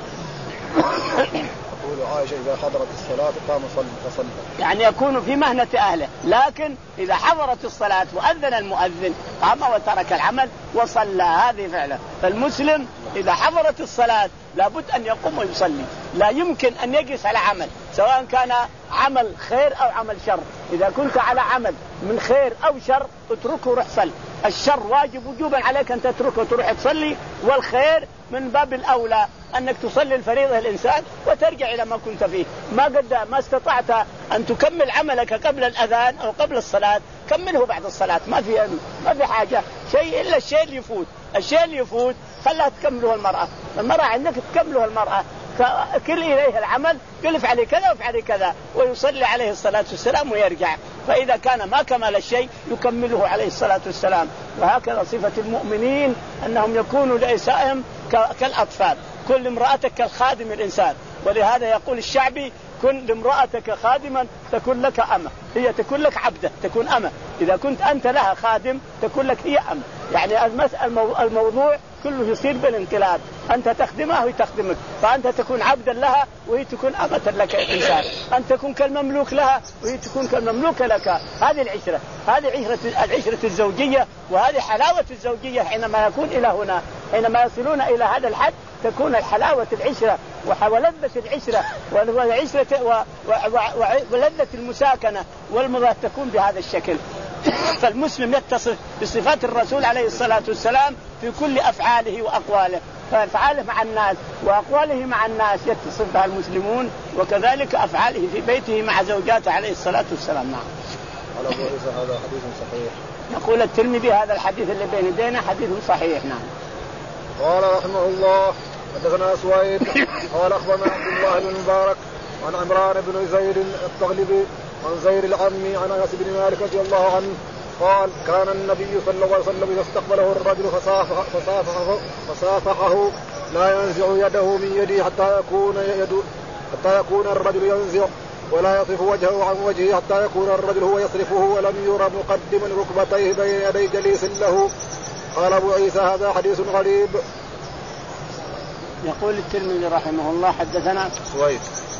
تقول عائشة إذا حضرت الصلاة قام فصلى، يعني يكون في مهنة أهله، لكن إذا حضرت الصلاة وأذن المؤذن قام وترك العمل وصلى. هذه فعلا. فالمسلم إذا حضرت الصلاة لابد أن يقوم ويصلي، لا يمكن أن يجلس على عمل سواء كان عمل خير أو عمل شر. إذا كنت على عمل من خير أو شر اتركه وروح صلي. الشر واجب وجوبا عليك أن تتركه وتروح تصلي، والخير من باب الأولى أنك تصلي الفريضة الإنسان وترجع إلى ما كنت فيه. ما قد ما استطعت أن تكمل عملك قبل الأذان أو قبل الصلاة كمله بعد الصلاة، ما في ما في حاجة شيء إلا الشيء اللي يفوت. الشيء اللي يفوت خلها تكمله المرأة. المرأة عندك تكمله المرأة، كل إليه العمل قل افعلي كذا وافعلي كذا، ويصلي عليه الصلاة والسلام ويرجع. فإذا كان ما كمل الشيء يكمله عليه الصلاة والسلام. وهكذا صفة المؤمنين أنهم يكونوا لإسائهم كالأطفال، كل امرأتك كالخادم الإنسان. ولهذا يقول الشعبي كن لامرأتك خادما تكون لك أمة، هي تكون لك عبدة تكون أمة. إذا كنت أنت لها خادم تكون لك هي أمة. يعني الموضوع كله يصير بالانقلاب، أنت تخدمها وهي تخدمك، فأنت تكون عبدا لها وهي تكون أمة لك إنسان، أنت تكون كالمملوك لها وهي تكون كالمملوك لك. هذه العشرة، هذه عشرة العشرة الزوجية، وهذه حلاوة الزوجية. حينما يكون إلى هنا، حينما يصلون إلى هذا الحد تكون حلاوة العشرة ولذة العشرة والعشرة ولذة المساكنة والمضاة تكون بهذا الشكل. فالمسلم يتصف بصفات الرسول عليه الصلاة والسلام في كل أفعاله وأقواله، فأفعاله مع الناس وأقواله مع الناس يتصف بها المسلمون، وكذلك أفعاله في بيته مع زوجاته عليه الصلاة والسلام. نعم. قال أبو عيسى هذا حديث صحيح. يقول الترمذي هذا الحديث اللي بين يدينا حديث صحيح. نعم. قال رحمه الله حدثنا سويد قال أخبرنا عبد الله بن المبارك عن عمران بن زيد الطغلبي عن زيد العمي عن أنس بن مالك رضي الله عنه قال كان النبي صلى الله عليه وسلم إذا استقبله الرجل فصافحه, فصافحه, فصافحه لا ينزع يده من يده حتى يكون يد حتى يكون الرجل ينزع ولا يصرف وجهه عن وجهه حتى يكون الرجل هو يصرفه ولم يرى مقدما ركبتيه بين يدي جليس له. قال أبو عيسى هذا حديث غريب. يقول الترمذي رحمه الله حدثنا سويد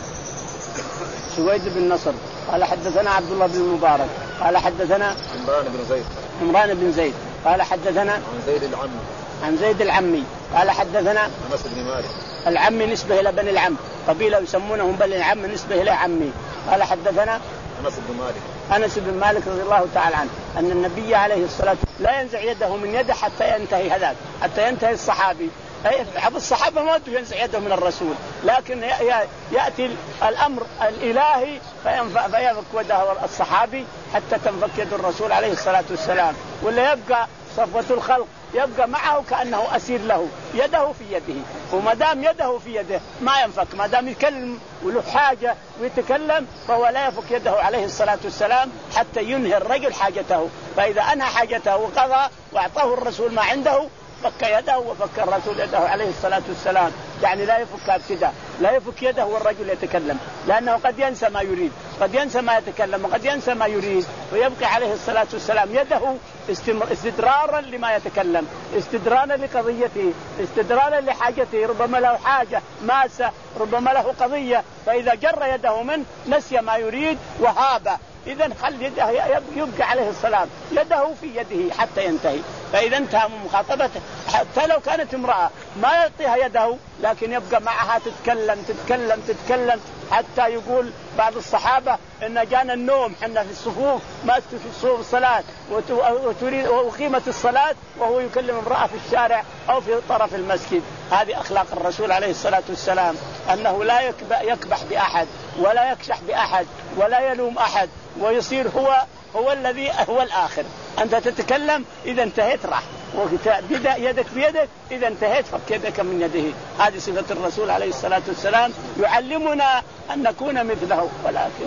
سويد بن نصر قال حدثنا عبد الله بن المبارك قال حدثنا عمران بن زيد عمران بن زيد قال حدثنا عن زيد العمي عن زيد العمي قال حدثنا أنس بن مالك. العمي نسبة إلى بني العم، قبيلة يسمونهم بني العم نسبة إلى عمي. قال حدثنا أنس بن مالك أنس بن مالك رضي الله تعالى عنه أن النبي عليه الصلاة لا ينزع يده من يده حتى ينتهي هذاك، حتى ينتهي الصحابي. بعض الصحابة ما ودوا ينزع يده من الرسول، لكن يأتي الأمر الإلهي فيفك يده الصحابي حتى تنفك يد الرسول عليه الصلاة والسلام، ولا يبقى صفوة الخلق يبقى معه كأنه أسير له، يده في يده، وما دام يده في يده ما ينفك، ما دام يتكلم وله حاجة ويتكلم فهو لا يفك يده عليه الصلاة والسلام حتى ينهي الرجل حاجته. فإذا أنهى حاجته وقضى وأعطاه الرسول ما عنده فك يده وفك الرسول يده عليه الصلاة والسلام. يعني لا يفك ابتداء، لا يفك يده والرجل يتكلم، لأنه قد ينسى ما يريد، قد ينسى ما يتكلم، وقد ينسى ما يريد، ويبقى عليه الصلاة والسلام يده استدرارا لما يتكلم، استدرانا لقضيته، استدرانا لحاجته، ربما له حاجة ماسة، ربما له قضية، فإذا جر يده منه نسي ما يريد وهاب. إذن خل يده يبقى عليه السلام يده في يده حتى ينتهي. فإذا انتهى من مخاطبته حتى لو كانت امرأة ما يعطيها يده، لكن يبقى معها تتكلم تتكلم تتكلم حتى يقول بعض الصحابة إن جانا النوم حنا في الصفوف ما في الصفوف الصلاة وتريد وقيمة الصلاة وهو يكلم امرأة في الشارع أو في طرف المسجد. هذه أخلاق الرسول عليه الصلاة والسلام، أنه لا يكبح بأحد ولا يكشح بأحد ولا يلوم أحد، ويصير هو هو الذي هو الآخر. أنت تتكلم إذا انتهيت راح، وبدأ يدك بيدك إذا انتهيت فك يدك من يده. هذه صفة الرسول عليه الصلاة والسلام، يعلمنا أن نكون مثله. ولكن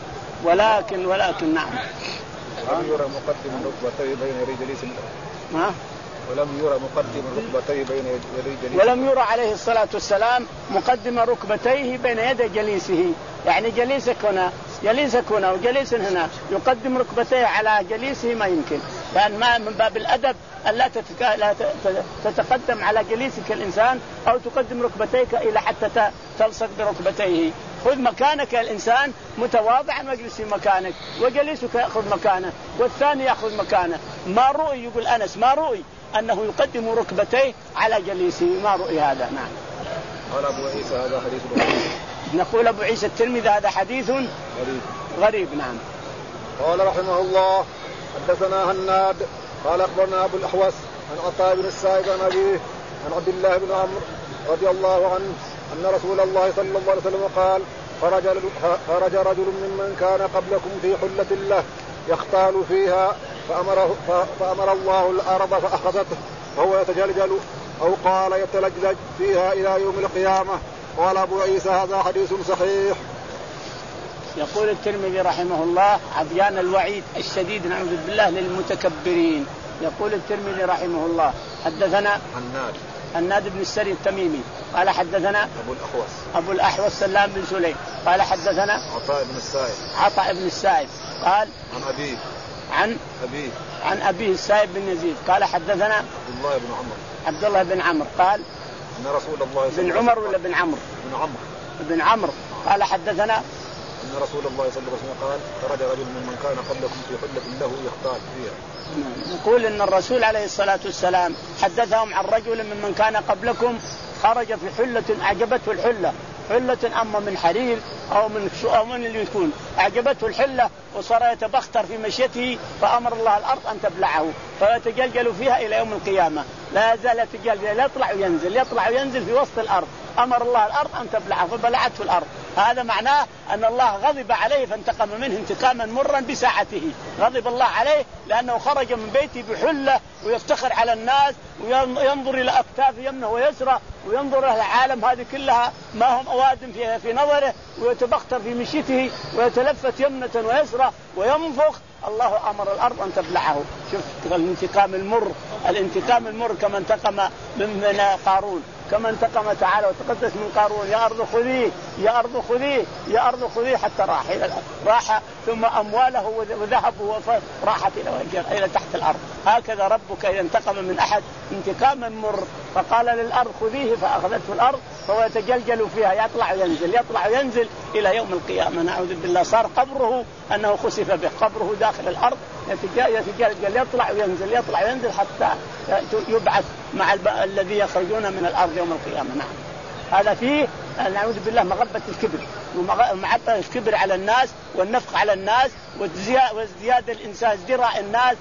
ولكن ولكن نعم ولم يرى مقدم ركبتيه بين يدي جليس ما ولم يرى مقدم ركبتيه بين يدي جليس ولم يرى عليه الصلاة والسلام مقدم ركبتيه بين يدي جليسه. يعني جليسك هنا جليسك هنا وجليس هنا يقدم ركبتيه على جليسه ما يمكن، لأن ما من باب الأدب أن لا تتقدم على جليسك الإنسان أو تقدم ركبتيك إلى حتى تلصق بركبتيه. خذ مكانك الإنسان متواضعا واجلس في مكانك، وجليسك يأخذ مكانه والثاني يأخذ مكانه. ما رؤي يقول أنس ما رؤي أنه يقدم ركبتيه على جليسه، ما رؤي هذا. نعم. قال أبو عيسى هذا حديث غريب. نقول أبو عيسى الترمذي هذا حديث غريب. غريب. نعم. قال رحمه الله حدثنا هناد قال أخبرنا أبو الأحوص عن عطاء بن السائب عن أبيه عن عبد الله بن عمرو رضي الله عنه أن رسول الله صلى الله عليه وسلم قال خرج, خرج رجل ممن كان قبلكم في حلة له يختال فيها فأمره فأمر الله الأرض فأخذته وهو يتجلجل أو قال يتلجلج فيها إلى يوم القيامة. قال أبو عيسى هذا حديث صحيح. يقول الترمذي رحمه الله عبيان الوعيد الشديد نعوذ بالله للمتكبرين. يقول الترمذي رحمه الله حدثنا هناد هناد بن السري التميمي قال حدثنا أبو الأحوص أبو الأحوص سلام بن سليم قال حدثنا عطاء بن السائب عطاء بن السائب قال عن أبيه عن أبيه عن أبيه السائب بن يزيد قال حدثنا عبد الله بن عمرو عبد الله بن عمرو قال أن رسول الله بن عمر ولا بن عمرو؟ بن عمرو بن عمرو قال حدثنا أن رسول الله صلى الله عليه وسلم قال خرج رجل ممن كان قبلكم في حلة له يختال فيها. يقول إن الرسول عليه الصلاة والسلام حدثهم عن رجل ممن كان قبلكم خرج في حلة أعجبته الحلة، حلة أما من حرير أو من أو من اللي يكون أعجبته الحلة وصار يتبختر في مشيته فأمر الله الأرض أن تبلعه فيتجلجل فيها إلى يوم القيامة، لا يزال يتجلجل يطلع وينزل يطلع وينزل في وسط الأرض، أمر الله الأرض أن تبلعه فبلعته الأرض. هذا معناه أن الله غضب عليه فانتقم منه انتقاما مرا بساعته، غضب الله عليه لأنه خرج من بيته بحلة ويفتخر على الناس وينظر إلى أكتاف يمنه ويسرى وينظر إلى العالم هذه كلها ما هم أوادم في, في نظره ويتبختر في مشيته ويتلفت يمنة ويسرى وينفخ، الله أمر الأرض أن تبلعه. شوف الانتقام المر، الانتقام المر كما انتقم من قارون، كما انتقم تعالى وتقدس من قارون، يا أرض خذيه يا أرض خذيه يا أرض خذيه حتى راح إلى راح ثم أمواله وذهبه راحت إلى إلى تحت الأرض. هكذا ربك إذا انتقم من أحد انتقاما مر فقال للأرض خذيه فأخذته الأرض فهو يتجلجل فيها يطلع وينزل يطلع وينزل إلى يوم القيامة، نعوذ بالله. صار قبره أنه خسف به، قبره داخل الأرض يتجلجل يطلع وينزل يطلع وينزل حتى يبعث مع الذي يخرجون من الأرض يوم القيامة. نعم هذا فيه نعوذ بالله مغبة الكبر ومعبة الكبر على الناس والنفق على الناس وازدياد الإنسان ازدراء الناس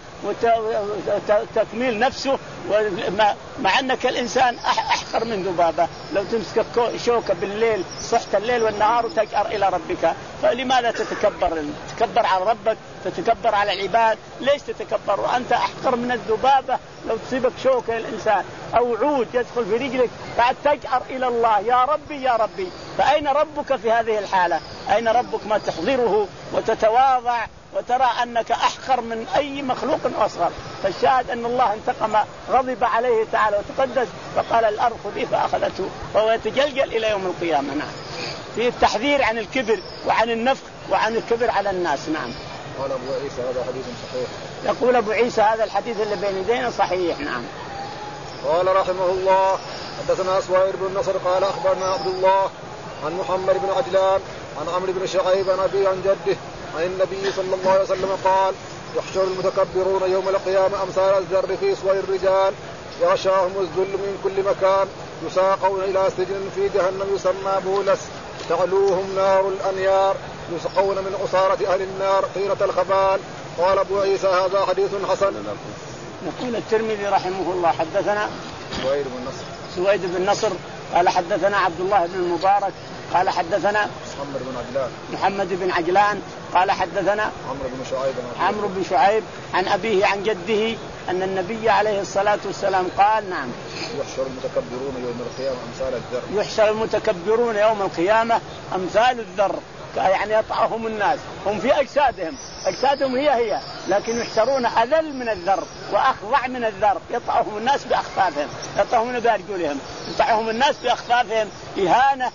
وتكميل نفسه، مع أنك الإنسان أحقر من ذبابة لو تمسك شوكة بالليل صحت الليل والنهار وتجأر إلى ربك، فلماذا تتكبر تتكبر على ربك تتكبر على العباد؟ ليش تتكبر وأنت أحقر من الذبابة؟ لو تصيبك شوكة الإنسان أو عود يدخل في رجلك بعد تجأر إلى الله يا ربي يا ربي. فأين ربك في هذه الحالة؟ أين ربك ما تحضره وتتواضع وترى أنك أحقر من أي مخلوق أصغر؟ فالشاهد أن الله انتقم غضب عليه تعالى وتقدس فقال الأرض خذيه فأخذته فهو يتجلجل إلى يوم القيامة. نعم في التحذير عن الكبر وعن النفخ وعن الكبر على الناس. نعم. قال أبو عيسى هذا حديث صحيح. يقول أبو عيسى هذا الحديث اللي بين يدينا صحيح. نعم. قال رحمه الله حدثنا سوير بن نصر قال أخبرنا عبد الله عن محمد بن عجلان عن عمرو بن شعيب عن أبي عن جده عن النبي صلى الله عليه وسلم قال يحشر المتكبرون يوم القيامة أمثال الذر في صور الرجال يغشاهم الذل من كل مكان يساقون إلى سجن في جهنم يسمى بولس تعلوهم نار الأنيار يسقون من عصارة أهل النار طينة الخبال. قال أبو عيسى هذا حديث حسن. يقول الترمذي رحمه الله حدثنا سويد بن نصر سويد بن نصر قال حدثنا عبد الله بن المبارك قال حدثنا محمد بن عجلان محمد بن عجلان قال حدثنا عمرو بن شعيب عمرو بن شعيب عن أبيه عن جده أن النبي عليه الصلاة والسلام قال نعم يحشر المتكبرون يوم القيامة أمثال الذر يحشر المتكبرون يوم القيامة أمثال الذر، يعني يطعهم الناس هم في أجسادهم أجسادهم هي هي لكن يحشرون أذل من الذر وأخضع من الذر، يطعهم الناس بأخفافهم يطعهم بأرجلهم يطعهم الناس بأخفافهم إهانة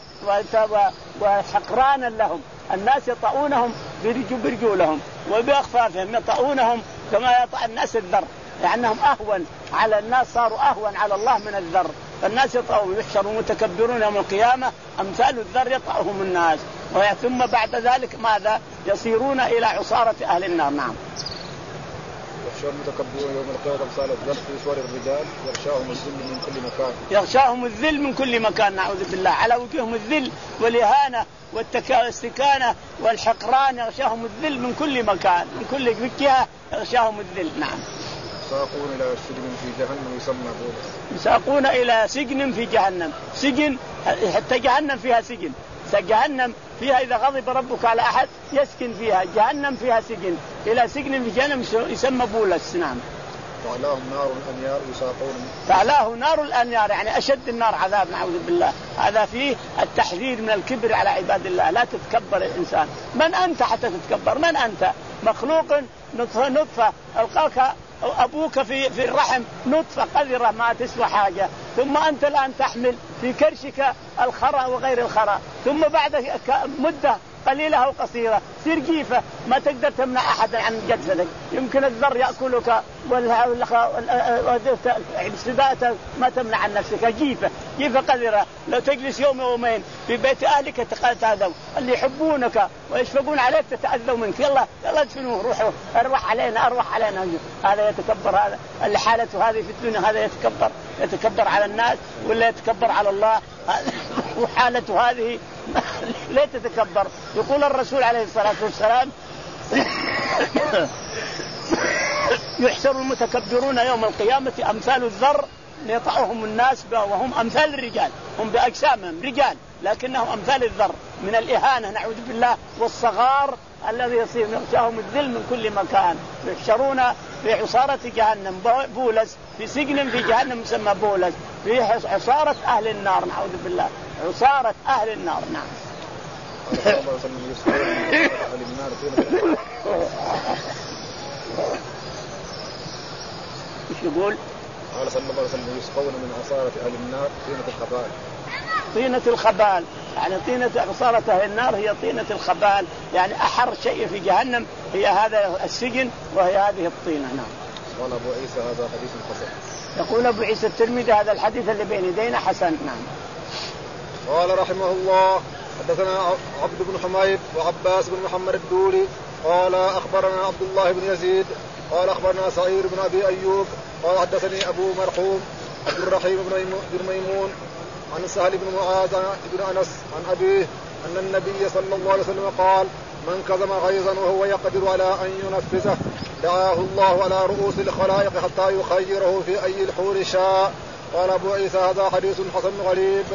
وحقرانا لهم. الناس يطعونهم برجولهم وبأخفافهم يطعونهم كما يطع الناس الذر، لأنهم أهون على الناس صاروا أهون على الله من الذر. فالناس يطعون يحشروا متكبرون يوم القيامة أمثال الذر يطعهم الناس ثم بعد ذلك ماذا يصيرون إلى عصارة أهل النار. نعم يحشر المتكبرون يوم القيامة أمثال الذر في صور الرجال يغشاهم الذل من كل مكان يغشاهم الذل من كل مكان نعوذ بالله، على وجوههم الذل والإهانة والسكانة والحقران يغشاهم الذل من كل مكان من كل جهة يغشاهم الذل. نعم يساقون إلى سجن في جهنم يسمى بولس يساقون إلى سجن في جهنم، سجن حتى جهنم فيها سجن، جهنم فيها إذا غضب ربك على أحد يسكن فيها، جهنم فيها سجن إلى سجن في جهنم يسمى بولس. نعم تعلاهم نار الأنيار يساقون تعلاه نار الأنيار يعني أشد النار عذاب نعوذ بالله. هذا فيه التحذير من الكبر على عباد الله، لا تتكبر الإنسان. من أنت حتى تتكبر؟ من أنت؟ مخلوق نطفة, نطفة. ألقاك أبوك في في الرحم نطفة قذرة ما تسوى حاجة، ثم أنت الآن تحمل في كرشك الخرى وغير الخرى، ثم بعد مدة قليلة أو قصيرة تصير جيفة ما تقدر تمنع أحدا عن جسدك. يمكن الذر يأكلك والسباة ما تمنع عن نفسك. جيفة جيفة قذرة. لو تجلس يوم يومين في بيت أهلك تتأذوا، اللي يحبونك ويشفقون عليك تتأذوا منك. يلا يلا ادفنوه روحوا أروح علينا أروح علينا. هذا يتكبر، هذا اللي حالته هذه في الدنيا، هذا يتكبر يتكبر على الناس ولا يتكبر على الله. وحالته هذه لا تتكبر. يقول الرسول عليه الصلاة والسلام يحشر المتكبرون يوم القيامة أمثال الذر يطعهم الناس وهم أمثال الرجال، هم بأجسامهم رجال لكنهم أمثال الذر من الإهانة نعوذ بالله والصغار الذي يصير يغشاهم الذل من كل مكان. يحشرون في عصارة جهنم بولس، في سجن في جهنم يسمى بولس، في عصارة أهل النار نعوذ بالله، عصارة أهل النار. نعم. ايش يقول؟ قال صلى الله عليه وسلم يسقون من عصارة أهل النار طينة الخبال. طينة الخبال يعني طينة عصارة أهل النار هي طينة الخبال، يعني أحر شيء في جهنم هي هذا السجن وهي هذه الطينة. نعم. قال أبو عيسى هذا حديث حسن. يقول أبو عيسى الترمذي هذا الحديث اللي بين يدينا حسن. نعم. قال رحمه الله حدثنا عبد بن حميد وعباس بن محمد الدولي قال أخبرنا عبد الله بن يزيد قال أخبرنا سعير بن أبي أيوب قال حدثني أبو مرحوم عبد الرحيم بن ميمون عن سهل بن معاذ بن أنس عن أبيه أن النبي صلى الله عليه وسلم قال من كظم غيظا وهو يقدر على أن ينفذه دعاه الله على رؤوس الخلائق حتى يخيره في أي الحور شاء. قال أبو عيسى هذا حديث حسن غريب.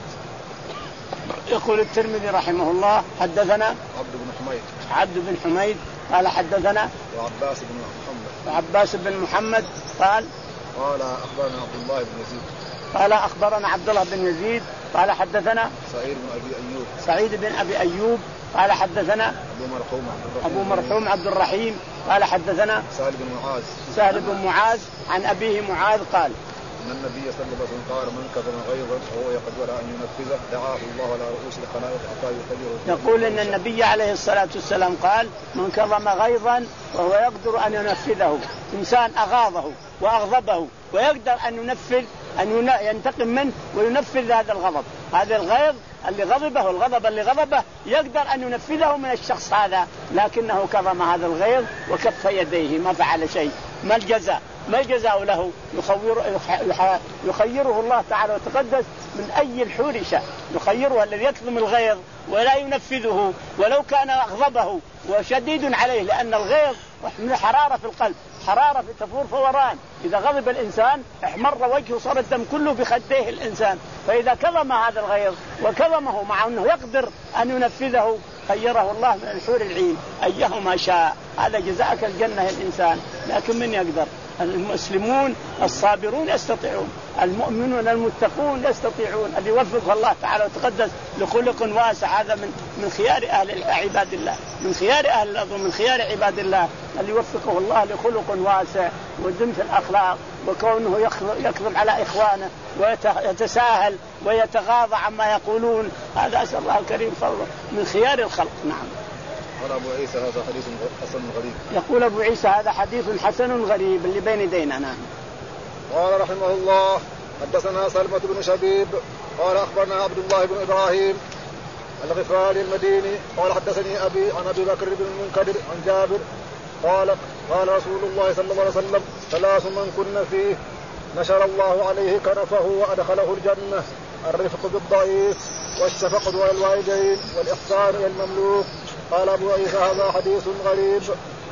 يقول الترمذي رحمه الله حدثنا عبد بن حميد عبد بن حميد قال حدثنا وعباس بن محمد وعباس بن محمد قال قال أخبرنا عبد الله بن يزيد قال أخبرنا عبد الله بن يزيد قال حدثنا سعيد بن أبي أيوب سعيد بن أبي أيوب قال حدثنا أبو مرحوم أبو مرحوم عبد الرحيم قال حدثنا سهل بن معاذ سهل بن معاذ عن أبيه معاذ قال أن النبي صلى الله عليه وسلم قال من كظم غيظا وهو يقدر أن ينفذه دعاه الله على رؤوس الخلائق حتى يخيره. يقول إن النبي عليه الصلاة والسلام قال من كظم غيظا وهو يقدر أن ينفذه. إنسان أغاظه وأغضبه ويقدر أن ينفذ أن ينتقم منه وينفذ هذا الغضب، هذا الغيظ اللي غضبه الغضب اللي غضبه يقدر أن ينفذه من الشخص هذا، لكنه كظم هذا الغيظ وكف يديه ما فعل شيء. ما الجزاء؟ ما الجزاء له؟ يخيره الله تعالى وتقدس من أي الحور شاء، يخيره الذي يكظم الغيظ ولا ينفذه ولو كان أغضبه وشديد عليه، لأن الغيظ من حرارة في القلب، حرارة في تفور فوران. إذا غضب الإنسان احمر وجهه صار الدم كله بخديه الإنسان، فإذا كظم هذا الغيظ وكظمه مع أنه يقدر أن ينفذه خيره الله من الحور العين أيهما شاء. هذا جزاءك الجنة الإنسان، لكن من يقدر؟ المسلمون الصابرون يستطيعون، المؤمنون المتقون يستطيعون. اللي يوفق الله تعالى وتقدس لخلق واسع هذا من من خيار أهل عباد الله، من خيار أهل الأرض ومن خيار عباد الله، اللي يوفقه الله لخلق واسع ودمت الأخلاق وكونه يكذب على إخوانه ويتساهل ويتغاضى عما يقولون. هذا أسأل الله الكريم فضله من خيار الخلق. نعم. قال أبو عيسى هذا حديث حسن غريب. يقول أبو عيسى هذا حديث حسن غريب اللي بين يدينا. نعم. قال رحمه الله حدثنا سلمة بن شبيب قال أخبرنا عبد الله بن إبراهيم الغفاري المديني قال حدثني أبي عن أبي بكر بن المنكدر عن جابر قال قال رسول الله صلى الله عليه وسلم ثلاث من كن فيه نشر الله عليه كنفه وأدخله الجنة: الرفق بالضعيف والشفقة على الوالدين والإحسان إلى المملوك. قال أبو عيسى هذا حديث غريب.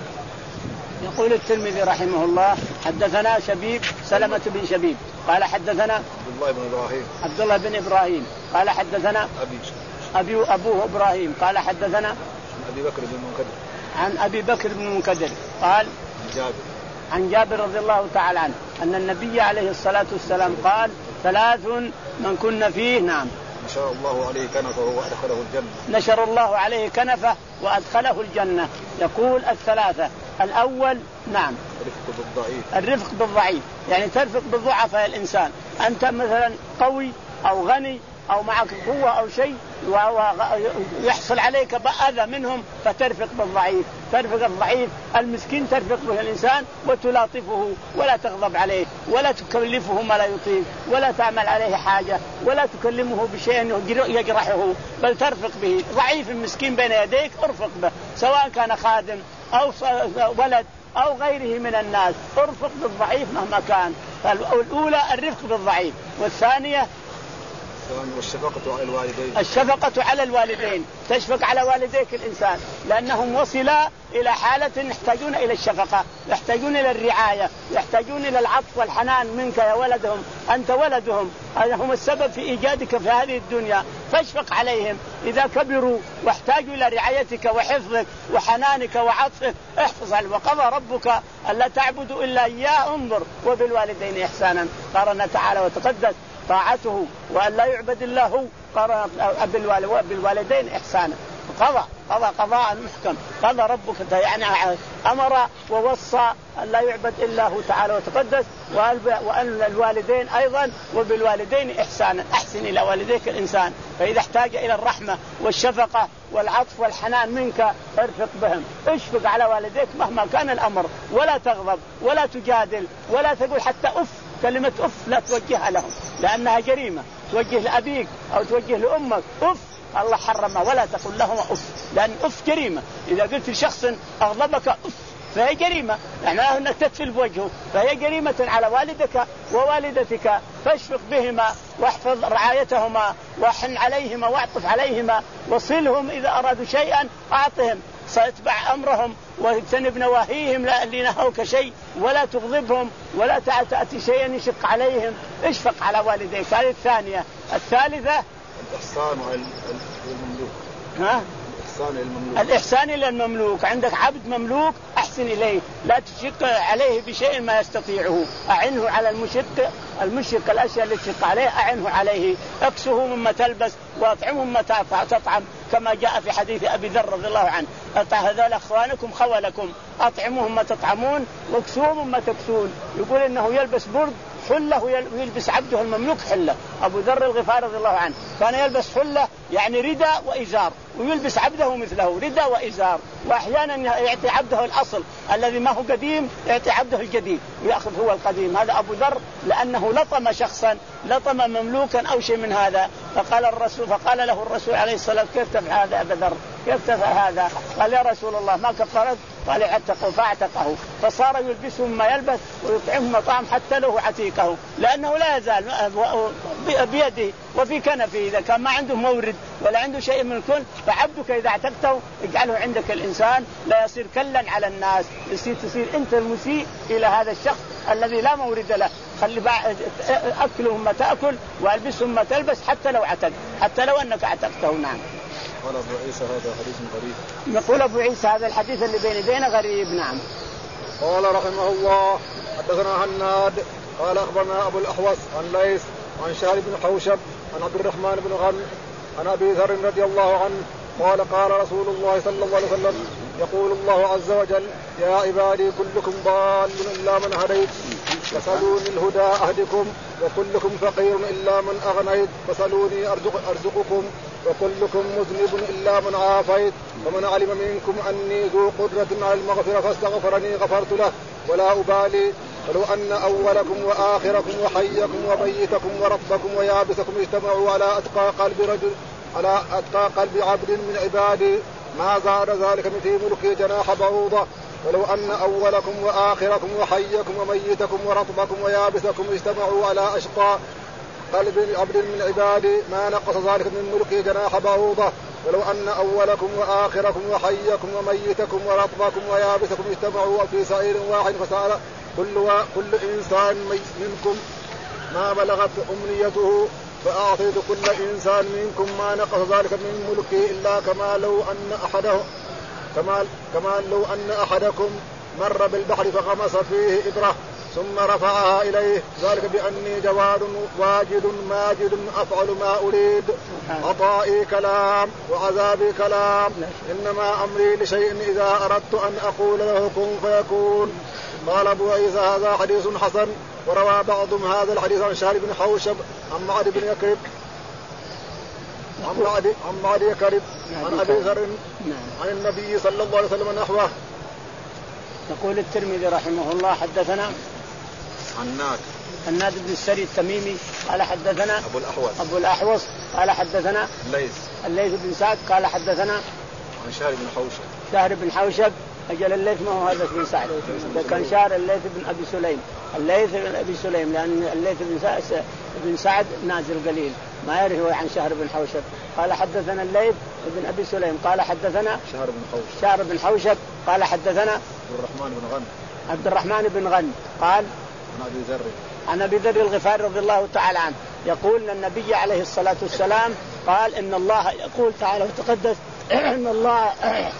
يقول الترمذي رحمه الله حدثنا شبيب سلمة بن شبيب قال حدثنا عبد الله بن إبراهيم عبد الله بن إبراهيم قال حدثنا أبي أبي أبوه إبراهيم قال حدثنا عن أبي بكر بن المنكدر عن أبي بكر بن المنكدر قال عن جابر عن جابر رضي الله تعالى عنه أن النبي عليه الصلاة والسلام قال: ثلاث من كن فيه نعم نشر الله عليه كنفه وأدخله الجنة. نشر الله عليه كنفه وأدخله الجنة. يقول الثلاثة: الأول نعم الرفق بالضعيف الرفق بالضعيف يعني ترفق بالضعفاء الإنسان. أنت مثلا قوي أو غني أو معك قوة أو شيء ويحصل عليك أذى منهم فترفق بالضعيف، ترفق الضعيف المسكين ترفق به الإنسان وتلاطفه ولا تغضب عليه ولا تكلفه ما لا يطيق ولا تعمل عليه حاجة ولا تكلمه بشيء يجرحه، بل ترفق به. ضعيف المسكين بين يديك ارفق به، سواء كان خادم أو ولد أو غيره من الناس، ارفق بالضعيف مهما كان. فالأولى الرفق بالضعيف، والثانية والشفقة على الوالدين. الشفقة على الوالدين، تشفق على والديك الإنسان لأنهم وصلا إلى حالة يحتاجون إلى الشفقة، يحتاجون إلى الرعاية، يحتاجون إلى العطف والحنان منك يا ولدهم، أنت ولدهم، هذا هم السبب في إيجادك في هذه الدنيا، فاشفق عليهم. إذا كبروا واحتاجوا إلى رعايتك وحفظك وحنانك وعطفك احفظ عليهم. وقضى ربك ألا تعبدوا إلا إياه، انظر وبالوالدين إحسانا، قارن تعالى وتقدس طاعته وأن لا يعبد الله هو، قرن بالوالدين إحسانا. قضى قضى قضاء محكم، قضى ربك يعني أمر ووصى أن لا يعبد إلا هو تعالى وتقدس، وأن الوالدين أيضا وبالوالدين إحسانا، أحسن إلى والديك الإنسان. فإذا احتاج إلى الرحمة والشفقة والعطف والحنان منك ارفق بهم، اشفق على والديك مهما كان الأمر، ولا تغضب ولا تجادل ولا تقول حتى أف، كلمة أف لا توجهها لهم لأنها جريمة، توجه لأبيك أو توجه لأمك أف الله حرمها، ولا تقول لهم أف لأن أف جريمة. إذا قلت لشخص أغضبك أف فهي جريمة، معناها أنك تتفل بوجهه، فهي جريمة على والدك ووالدتك. فاشفق بهما واحفظ رعايتهما وحن عليهما واعطف عليهما، وصلهم إذا أرادوا شيئا أعطهم، سيتبع أمرهم واجتنب نواهيهم اللي نهوك شيء، ولا تغضبهم ولا تأتي شيئا يشق عليهم. اشفق على والديك. هذه الثانية. الثالثة الإحسان على المملوك. ها؟ الإحسان المملوك. الإحسان إلى المملوك، عندك عبد مملوك أحسن إليه، لا تشق عليه بشيء ما يستطيعه، أعنه على المشق المشق الأشياء اللي تشق عليه أعنه عليه، اكسه مما تلبس وأطعمه مما تطعم، كما جاء في حديث أبي ذر رضي الله عنه هذول أخوانكم خولكم، أطعموهم ما تطعمون واكسوهم ما تكسون. يقول إنه يلبس برد حلة ويلبس عبده المملوك حلة. أبو ذر الغفاري رضي الله عنه كان يلبس حلة يعني رداء وإزار، ويلبس عبده مثله رداء وإزار، وأحيانا يعطي عبده الأصل الذي ما هو قديم، يعطي عبده الجديد ويأخذ هو القديم. هذا أبو ذر لأنه لطم شخصا، لطم مملوكا أو شيء من هذا، فقال الرسول فقال له الرسول عليه الصلاة والسلام كيف تفعل هذا أبو ذر، كيف تفعل هذا؟ قال يا رسول الله ما كفرت، قال اعتقه فاعتقه، فصار يلبسه ما يلبس ويطعمه مطعم حتى له عتيقه، لأنه لا يزال بيده وفي كنفه. إذا كان ما عنده مورد ولا عنده شيء من الكل، فعبدك إذا اعتقته اجعله عندك الإنسان لا يصير كلا على الناس، يصير تصير أنت المسيء إلى هذا الشخص الذي لا مورد له. خلي أكلهم ما تأكل وألبسهم ما تلبس حتى لو عتق، حتى لو أنك اعتقته. نعم. قال أبو عيسى هذا حديث غريب. يقول أبو عيسى هذا الحديث اللي بين يدينا غريب. نعم. قال رحمه الله حدثنا هناد قال أخبرنا أبو الأحوص عن ليث عن شهر بن حوشب عن عبد الرحمن بن غنم عن أبي ذر رضي الله عنه قال قال رسول الله صلى الله عليه وسلم يقول الله عز وجل يا عبادي كلكم ضال إلا من هديت فسألوني الهدى أهدكم وكلكم فقير إلا من أغنيت فسألوني أرزق أرزقكم وكلكم مذنب إلا من عافيت ومن علم منكم أني ذو قدرة على المغفرة فاستغفرني غفرت له ولا أبالي ولو أن أولكم وآخركم وحيكم وميتكم وربكم ويابسكم اجتمعوا على أتقى قلب رجل على أتقى قلب عبد من عبادي ما زاد ذلك من في ملكي جناح بعوضة ولو أن أولكم وآخركم وحيكم وميتكم ورطبكم ويابسكم اجتمعوا على أشقى قلب عبد من عبادي ما نقص ذلك من ملكي جناح بعوضة ولو أن أولكم وآخركم وحيكم وميتكم ورطبكم ويابسكم اجتمعوا في سعير واحد فسأل كل, كل إنسان منكم ما بلغت أمنيته فأعطيت كل إنسان منكم ما نقص ذلك من ملكي إلا كما لو أن أحده كما, كما لو أن أحدكم مر بالبحر فغمس فيه إبرة ثم رفعها إليه ذلك بأني جواد واجد ماجد أفعل ما أريد عطائي كلام وعذابي كلام إنما أمري لشيء إذا أردت أن أقول له كن فيكون. قال أبو عيسى هذا حديث حسن. وروى بعضهم هذا الحديث عن شهر بن حوشب عن معد بن يكرب عن معدي عن معدي كرب عن أبي ذر عن النبي صلى الله عليه وسلم نحوه. يقول الترمذي رحمه الله حدثنا عناد عناد بن السري التميمي قال حدثنا أبو الأحوص أبو الأحوص قال حدثنا الليث الليث بن سعد قال حدثنا عن شهر بن حوشب شهر بن حوشب. أجل الليث ما هو هذا بن سعد، كان شهر الليث بن أبي سليم، الليث بن أبي سليم، لأن الليث بن سعد نازل قليل ما يروي عن شهر بن حوشب. قال حدثنا الليث بن أبي سليم قال حدثنا شهر بن حوشب شهر بن حوشب قال حدثنا عبد الرحمن بن غنم عبد الرحمن بن غنم قال عن أبي ذر عن أبي ذر الغفاري رضي الله تعالى عنه يقول أن النبي عليه الصلاة والسلام قال إن الله يقول تعالى وتقدس إن الله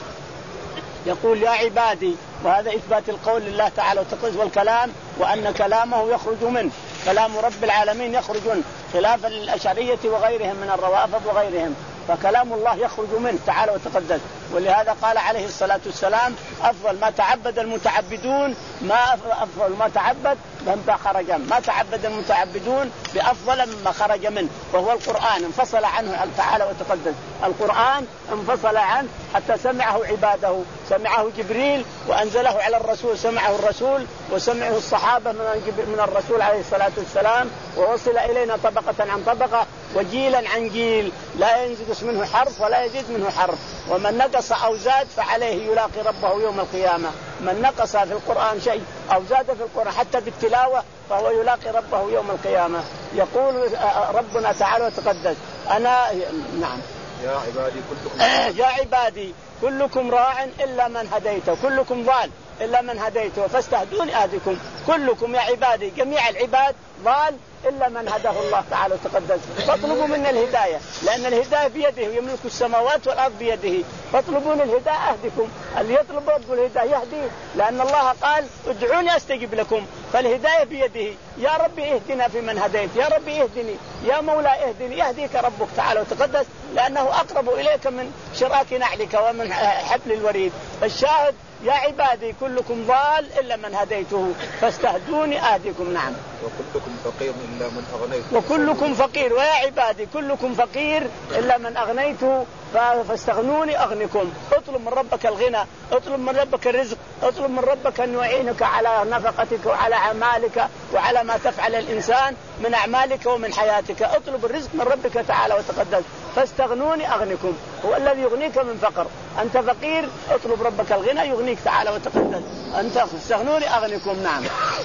يقول يا عبادي، وهذا إثبات القول لله تعالى وتقدس والكلام، وأن كلامه يخرج منه، كلام رب العالمين يخرج منه، خلافا للأشعرية وغيرهم من الروافض وغيرهم، فكلام الله يخرج منه تعالى وتقدس. ولهذا قال عليه الصلاة والسلام أفضل ما تعبد المتعبدون ما أفضل ما تعبد من خرج ما تعبد المتعبدون بأفضل مما خرج منه، وهو القرآن انفصل عنه تعالى وتقدس. القرآن انفصل عنه حتى سمعه عباده، سمعه جبريل وأنزله على الرسول، سمعه الرسول وسمعه الصحابة من الرسول عليه الصلاة والسلام، ووصل إلينا طبقة عن طبقة وجيلا عن جيل، لا ينقص منه حرف ولا يزيد منه حرف، ومن نقص أو زاد فعليه يلاقي ربه يوم القيامة. من نقص في القرآن شيء أو زاد في القرآن حتى بالتلاوة فهو يلاقي ربه يوم القيامة. يقول ربنا تعالى وتقدس أنا نعم يا عبادي كلكم يا عبادي كلكم راع إلا من هديته، كلكم ضال إلا من هديته فاستهدوني أهدكم. كلكم يا عبادي جميع العباد ضال إلا من هداه الله تعالى وتقدس. فاطلبوا منا الهداية لأن الهداية بيده، يملك السماوات والأرض بيده، فاطلبون الهداية أهدكم. اللي يطلب رب الهداية يهديه، لأن الله قال ادعوني أستجب لكم، فالهداية بيده. يا ربي اهدنا في من هديت، يا ربي اهدني، يا مولاي اهدني، يهديك ربك تعالى وتقدس، لأنه أقرب إليك من شراك نعلك ومن حبل الوريد. الشاهد يا عبادي كلكم ضال إلا من هديته فاستهدوني أهدكم. نعم وكلكم فقير إلا من أغنيت وكلكم فقير ويا عبادي كلكم فقير إلا من أغنيته فاستغنوني أغنكم. اطلب من ربك الغنى، اطلب من ربك الرزق، اطلب من ربك أن يعينك على نفقتك وعلى أعمالك وعلى ما تفعل الإنسان من أعمالك ومن حياتك. اطلب الرزق من ربك تعالى وتقدس فاستغنوني أغنكم، هو الذي يغنيك من فقر. أنت فقير اطلب ربك الغنى يغنيك تعالى وتقدس، أنت فاستغنوني أغنكم. نعم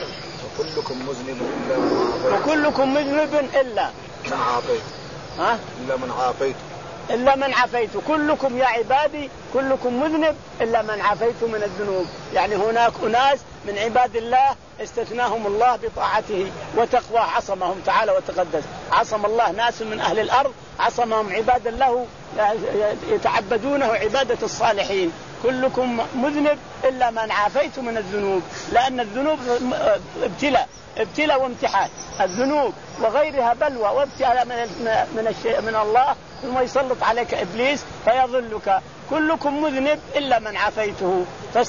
وكلكم مذنب إلا من عافيت وكلكم مذنب إلا من عافيت ها إلا من عافيت إلا من عافيت. كلكم يا عبادي كلكم مذنب إلا من عافيت من الذنوب. يعني هناك أناس من عباد الله استثناهم الله بطاعته وتقوى، عصمهم تعالى وتقدس. عصم الله ناس من أهل الأرض، عصمهم عباد له يتعبدونه عبادة الصالحين. كلكم مذنب إلا من عافيت من الذنوب، لأن الذنوب ابتلاء ابتلاء وامتحان. الذنوب وغيرها بلوى وابتلاء من من الشيء من الله، ثم يسلط عليك إبليس فيضلك. كلكم مذنب إلا من عافيته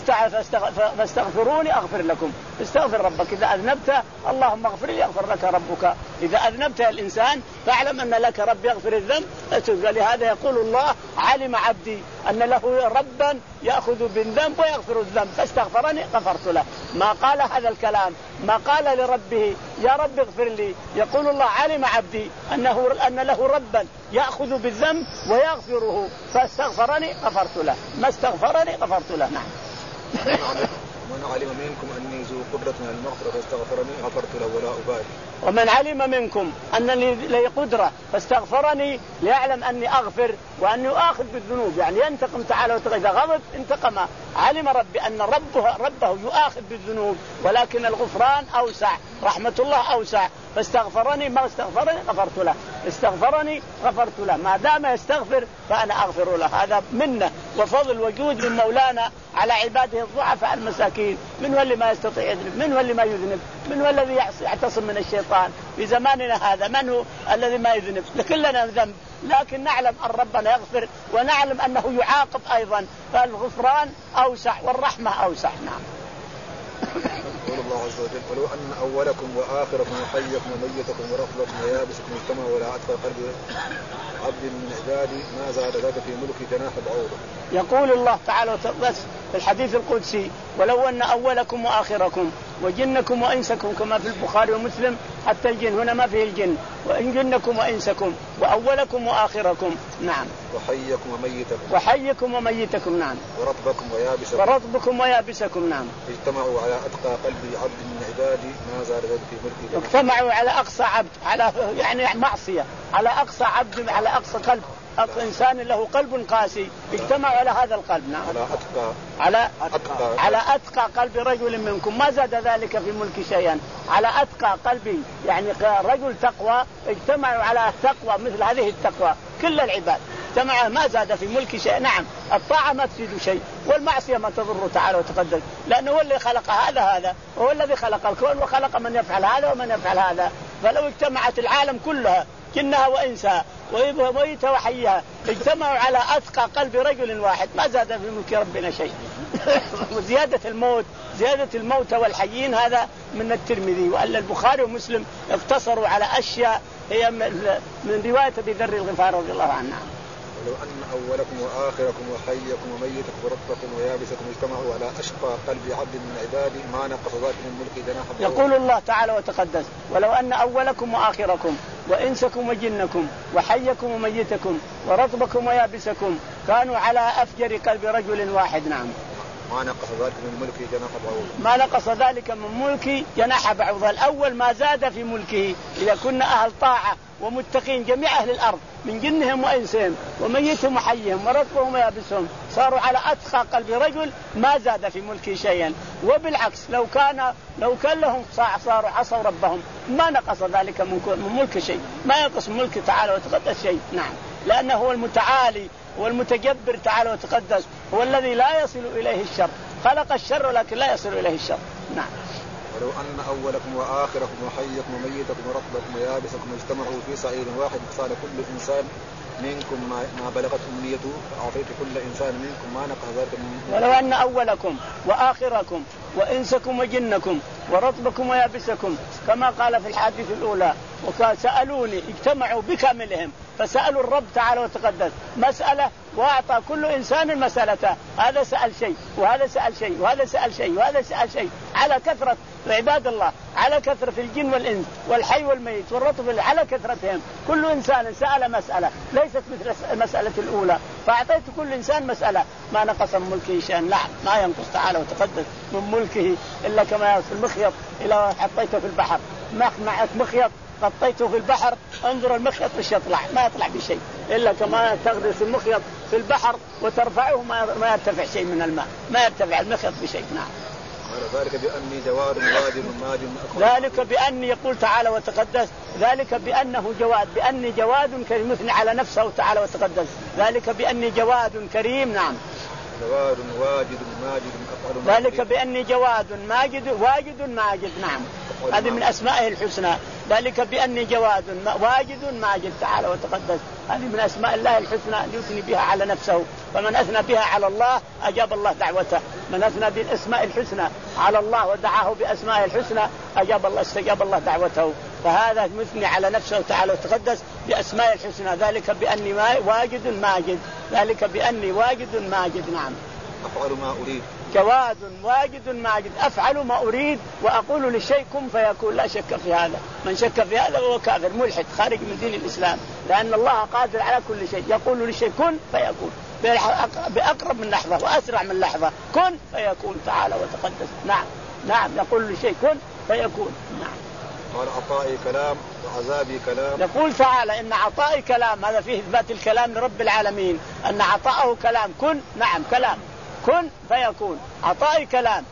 فاستغفروني أغفر لكم. استغفر ربك إذا أذنبت، اللهم اغفر لي يغفر لك ربك. إذا أذنبت يا الإنسان فاعلم أن لك رب يغفر الذنب. لهذا يقول الله علم عبدي أن له ربا يأخذ بالذنب ويغفر الذنب فاستغفرني غفرت له. ما قال هذا الكلام، ما قال لربه يا رب اغفر لي، يقول الله علم عبدي أنه أن له ربا يأخذ بالذنب ويغفره فاستغفرني غفرت له، ما استغفرني غفرت له. نعم ومن علم منكم أني ذو قدرة على المغفرة فاستغفرني غفرت له ولا أبالي. ومن علم منكم أنني لي قدرة فاستغفرني ليعلم أني أغفر وأني أخذ بالذنوب، يعني ينتقم تعالى وتعالى. إذا غضب انتقم. علم ربي أن ربه ربه يؤاخذ بالذنوب، ولكن الغفران أوسع، رحمة الله أوسع. فاستغفرني ما استغفرني غفرت له، استغفرني غفرت له. ما دام يستغفر فأنا أغفر له. هذا منه وفضل وجود من مولانا على عباده الضعفاء المساكين. من هو اللي ما يستطيع يذنب؟ من هو اللي ما يذنب؟ من هو الذي يعتصم من الشيطان في زماننا هذا؟ من هو الذي ما يذنب؟ كلنا ذنب، لكن نعلم أن ربنا يغفر ونعلم أنه يعاقب أيضا، فالغفران أوسع والرحمة أوسع. نعم يقول الله عز وجل ولو أن أولكم وآخركم وحيكم وميتكم ورطبكم ويابسكم اجتمعوا ولا أتقى قلب عبد من عبادي ما زاد ذلك في ملك جناح بعوضة. يقول الله تعالى بس في الحديث القدسي ولو أن أولكم وآخركم وجنكم وإنسكم كما في البخاري ومسلم، حتى الجن هنا ما فيه الجن، وإن جنكم وإنسكم وأولكم وآخركم نعم وحيكم وميتكم وحيكم وميتكم نعم ورطبكم ويابسكم ورطبكم ويابسكم نعم اجتمعوا على أتقى قلب عبد من عبادي ما زاد ذلك في ملك جناح. اجتمعوا على أقصى عبد، على يعني معصية، على أقصى عبد، على أقصى قلب إنسان له قلب قاسي، اجتمعوا على هذا القلب نعم على أتقى على أتقى على أتقى قلب رجل منكم ما زاد ذلك في ملك شيئا. على أتقى قلبي يعني رجل تقوى، اجتمعوا على التقوى مثل هذه التقوى كل العباد اجتمعوا ما زاد في ملك شيء. نعم الطاعة ما تفيد شيء والمعصية ما تضر تعالى وتقدس، لأنه هو اللي خلق هذا هذا وهو الذي خلق الكون وخلق من يفعل هذا ومن يفعل هذا. فلو اجتمعت العالم كلها جنها وإنسها وميتها وحيها اجتمعوا على أتقى قلب رجل واحد ما زاد في ملك ربنا شيء. وزيادة الموت زيادة الموت والحيين هذا من الترمذي، وأن البخاري ومسلم اقتصروا على أشياء هي من رواية أبي ذر الغفاري رضي الله عنه. ولو أن أولكم وآخركم وحيكم وميتكم ورطبكم ويابسكم اجتمعوا على أشقى قلب عبد من عبادي ما نقص ذلك من ملك جناح بعوضة. يقول الله تعالى وتقدس ولو أن أولكم وآخركم وإنسكم وجنكم وحيكم وميتكم ورطبكم ويابسكم كانوا على أفجر قلب رجل واحد نعم ما نقص ذلك من ملك جناح بعوضة. ما نقص ذلك من ملك جناح بعوضة. الأول ما زاد في ملكه إذا كنا أهل طاعة ومتقين جميع أهل الأرض من جنهم وإنسهم وميتهم وحيهم ورطبهم ويابسهم صاروا على أتقى قلب رجل ما زاد في ملكه شيئا. وبالعكس لو كان لو كان لهم صاروا عصوا ربهم ما نقص ذلك من ملك شيء، ما ينقص ملك تعالى وتقدس شيء. نعم لأنه هو المتعالي والمتجبر تعالى وتقدس، هو الذي لا يصل إليه الشر، خلق الشر لكن لا يصل إليه الشر. نعم ولو أن أولكم وآخركم وحيكم وميتكم ورطبكم ويابسكم اجتمعوا في صعيد واحد فصال كل إنسان منكم ما بلغت أمنيته فأعطيت كل إنسان منكم ما نقص ذلك من. ولو أن أولكم وآخركم وإنسكم وجنكم ورطبكم ويابسكم كما قال في الحديث الأولى وسألوني اجتمعوا بكاملهم فسألوا الرب تعالى وتقدس مسألة وأعطى كل إنسان مسألته، هذا سأل شيء وهذا سأل شيء وهذا سأل شيء وهذا سأل شيء على كثرة عباد الله، على كثرة الجن والإنس والحي والميت والرطب على كثرتهم، كل إنسان سأل مسألة ليست مثل المسألة الأولى فأعطيت كل إنسان مسألة ما نقص من ملكه شيئا. لا ما ينقص تعالى وتقدس من ملكه إلا كما ينقص المخيط إلى حطيته في البحر، معك مخيط حطيته في البحر انظر المخيط مش يطلع ما يطلع بشيء إلا كما تغرس المخيط في البحر وترفعه ما يرتفع شيء من الماء، ما يرتفع المخيط بشيء. نعم ذلك بأني جواد واجد ماجد. ذلك بأني يقول تعالى وتقدس ذلك بأنه جواد، بأني جواد كريم مثني على نفسه تعالى وتقدس، ذلك بأني جواد كريم. نعم جواد واجد ماجد ذلك بأني جواد ماجد واجد ماجد. نعم هذه من أسمائه الحسنى، ذلك بأني جواد واجد ماجد تعالى وتقدس، هذه من أسماء الله الحسنى يثني بها على نفسه، فمن أثنى بها على الله أجاب الله دعوته، من أثنى بالأسماء الحسنى على الله ودعاه بأسماء الحسنى أجاب الله استجاب الله دعوته، فهذا مثني على نفسه تعالى وتقدس بأسماء الحسنى، ذلك بأني واجد ماجد، ذلك بأني واجد ماجد. نعم أفعل ما أريد جواد واجد ماجد، أفعل ما أريد وأقول للشيء كن فيكون، لا شك في هذا، من شك في هذا هو كافر ملحد خارج من دين الإسلام، لأن الله قادر على كل شيء، يقول للشيء كن فيكون بأقرب من لحظة وأسرع من لحظة، كن فيكون تعالى وتقدس. نعم نعم يقول للشيء كن فيكون. نعم قال عطائي كلام وعذابي كلام. يقول تعالى إن عطائي كلام، هذا فيه إثبات الكلام لرب العالمين، أن عطاءه كلام كن، نعم كلام كن فيكون، عطائي كلام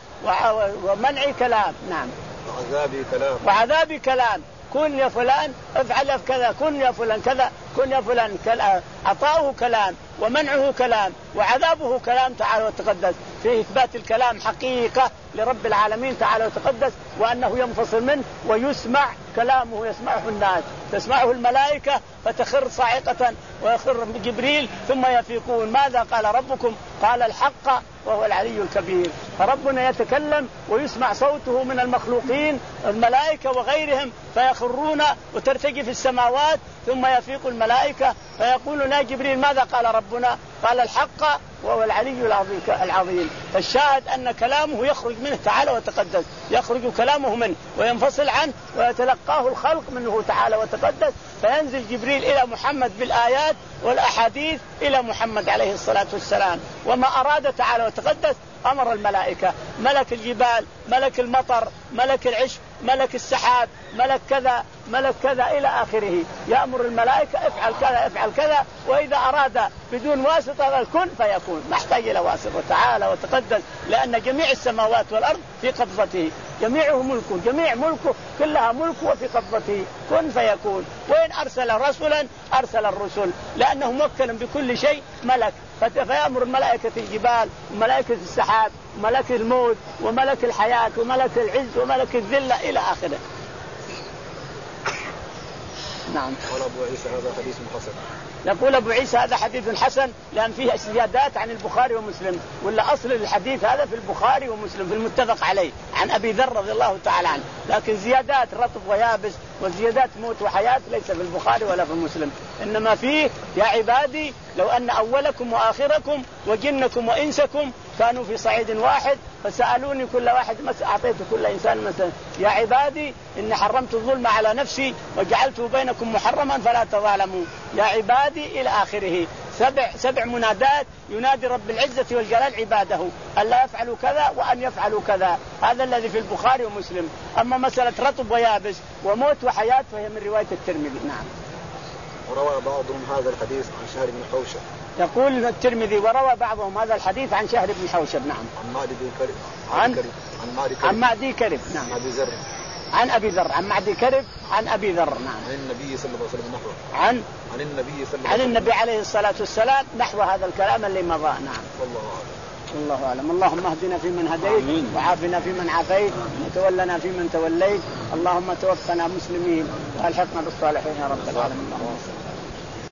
ومنعي كلام. نعم وعذابي كلام وعذابي كلام، كن يا فلان افعل كذا، كن يا فلان كذا، كن يا فلان كذا، عطاؤه كلام ومنعه كلام وعذابه كلام تعالى وتقدس، فيه إثبات الكلام حقيقة لرب العالمين تعالى وتقدس، وأنه ينفصل منه ويسمع كلامه يسمعه الناس، تسمعه الملائكة فتخر صاعقة ويخر جبريل ثم يفيقون، ماذا قال ربكم؟ قال الحق وهو العلي الكبير. فربنا يتكلم ويسمع صوته من المخلوقين الملائكة وغيرهم فيخرون وترتقي في السماوات، ثم يفيق الملائكة فيقول يا جبريل ماذا قال ربنا؟ قال الحق وهو العلي العظيم. فالشاهد أن كلامه يخرج منه تعالى وتقدس، يخرج كلامه منه وينفصل عنه ويتلقاه الخلق منه تعالى وتقدس، فينزل جبريل إلى محمد بالآيات والأحاديث إلى محمد عليه الصلاة والسلام. وما أراد تعالى وتقدس أمر الملائكة، ملك الجبال، ملك المطر، ملك العشب، ملك السحاب، ملك كذا ملك كذا إلى آخره، يأمر الملائكة افعل كذا افعل كذا، وإذا أراد بدون واسطة الكن فيكون، ما احتاج إلى واسطة تعالى وتقدس، لأن جميع السماوات والأرض في قبضته، جميعه ملكه، جميع ملكه كلها ملكه وفي قبضته، كن فيكون. وإن أرسل رسلا أرسل الرسل، لأنه موكل بكل شيء ملك، فيأمر ملائكة الجبال وملائكة السحاب وملك الموت وملك الحياة وملك العز وملك الذلة إلى آخره. نعم. قال أبو عيسى هذا حديث حسن. يقول أبو عيسى هذا حديث حسن لأن فيه زيادات عن البخاري ومسلم، ولا أصل الحديث هذا في البخاري ومسلم في المتفق عليه عن أبي ذر رضي الله تعالى عنه، لكن زيادات رطب ويابس وزيادات موت وحياة ليس في البخاري ولا في مسلم، إنما فيه يا عبادي لو أن أولكم وآخركم وجنكم وإنسكم كانوا في صعيد واحد فسألوني كل واحد مسألة أعطيت كل إنسان مسألة، يا عبادي إني حرمت الظلم على نفسي وجعلته بينكم محرما فلا تظالموا، يا عبادي إلى آخره. سبع سبع منادات ينادي رب العزة والجلال عباده ألا يفعلوا كذا وأن يفعلوا كذا، هذا الذي في البخاري ومسلم. أما مسألة رطب ويابس وموت وحياة فهي من رواية الترمذي. نعم. وروى بعضهم هذا الحديث عن شهر بن حوشب. يقول الترمذي وروى بعضهم هذا الحديث عن شهر بن حوشب. نعم. عن معدي بن كرب. عن عن معدي كرب. عن معدي كرب. نعم. عن أبي ذر. عن أبي ذر. عن معدي كرب عن أبي ذر. نعم. عن النبي صلى الله عليه وسلم نحوه. عن عن النبي صلى الله عن النبي عليه الصلاة والسلام نحو هذا الكلام اللي مضى. نعم. والله أعلم. والله أعلم. اللهم اهدنا فيمن هديت وعافنا فيمن عافيت وتولنا فيمن توليت، اللهم توفنا مسلمين والحقنا بالصالحين يا رب العالمين.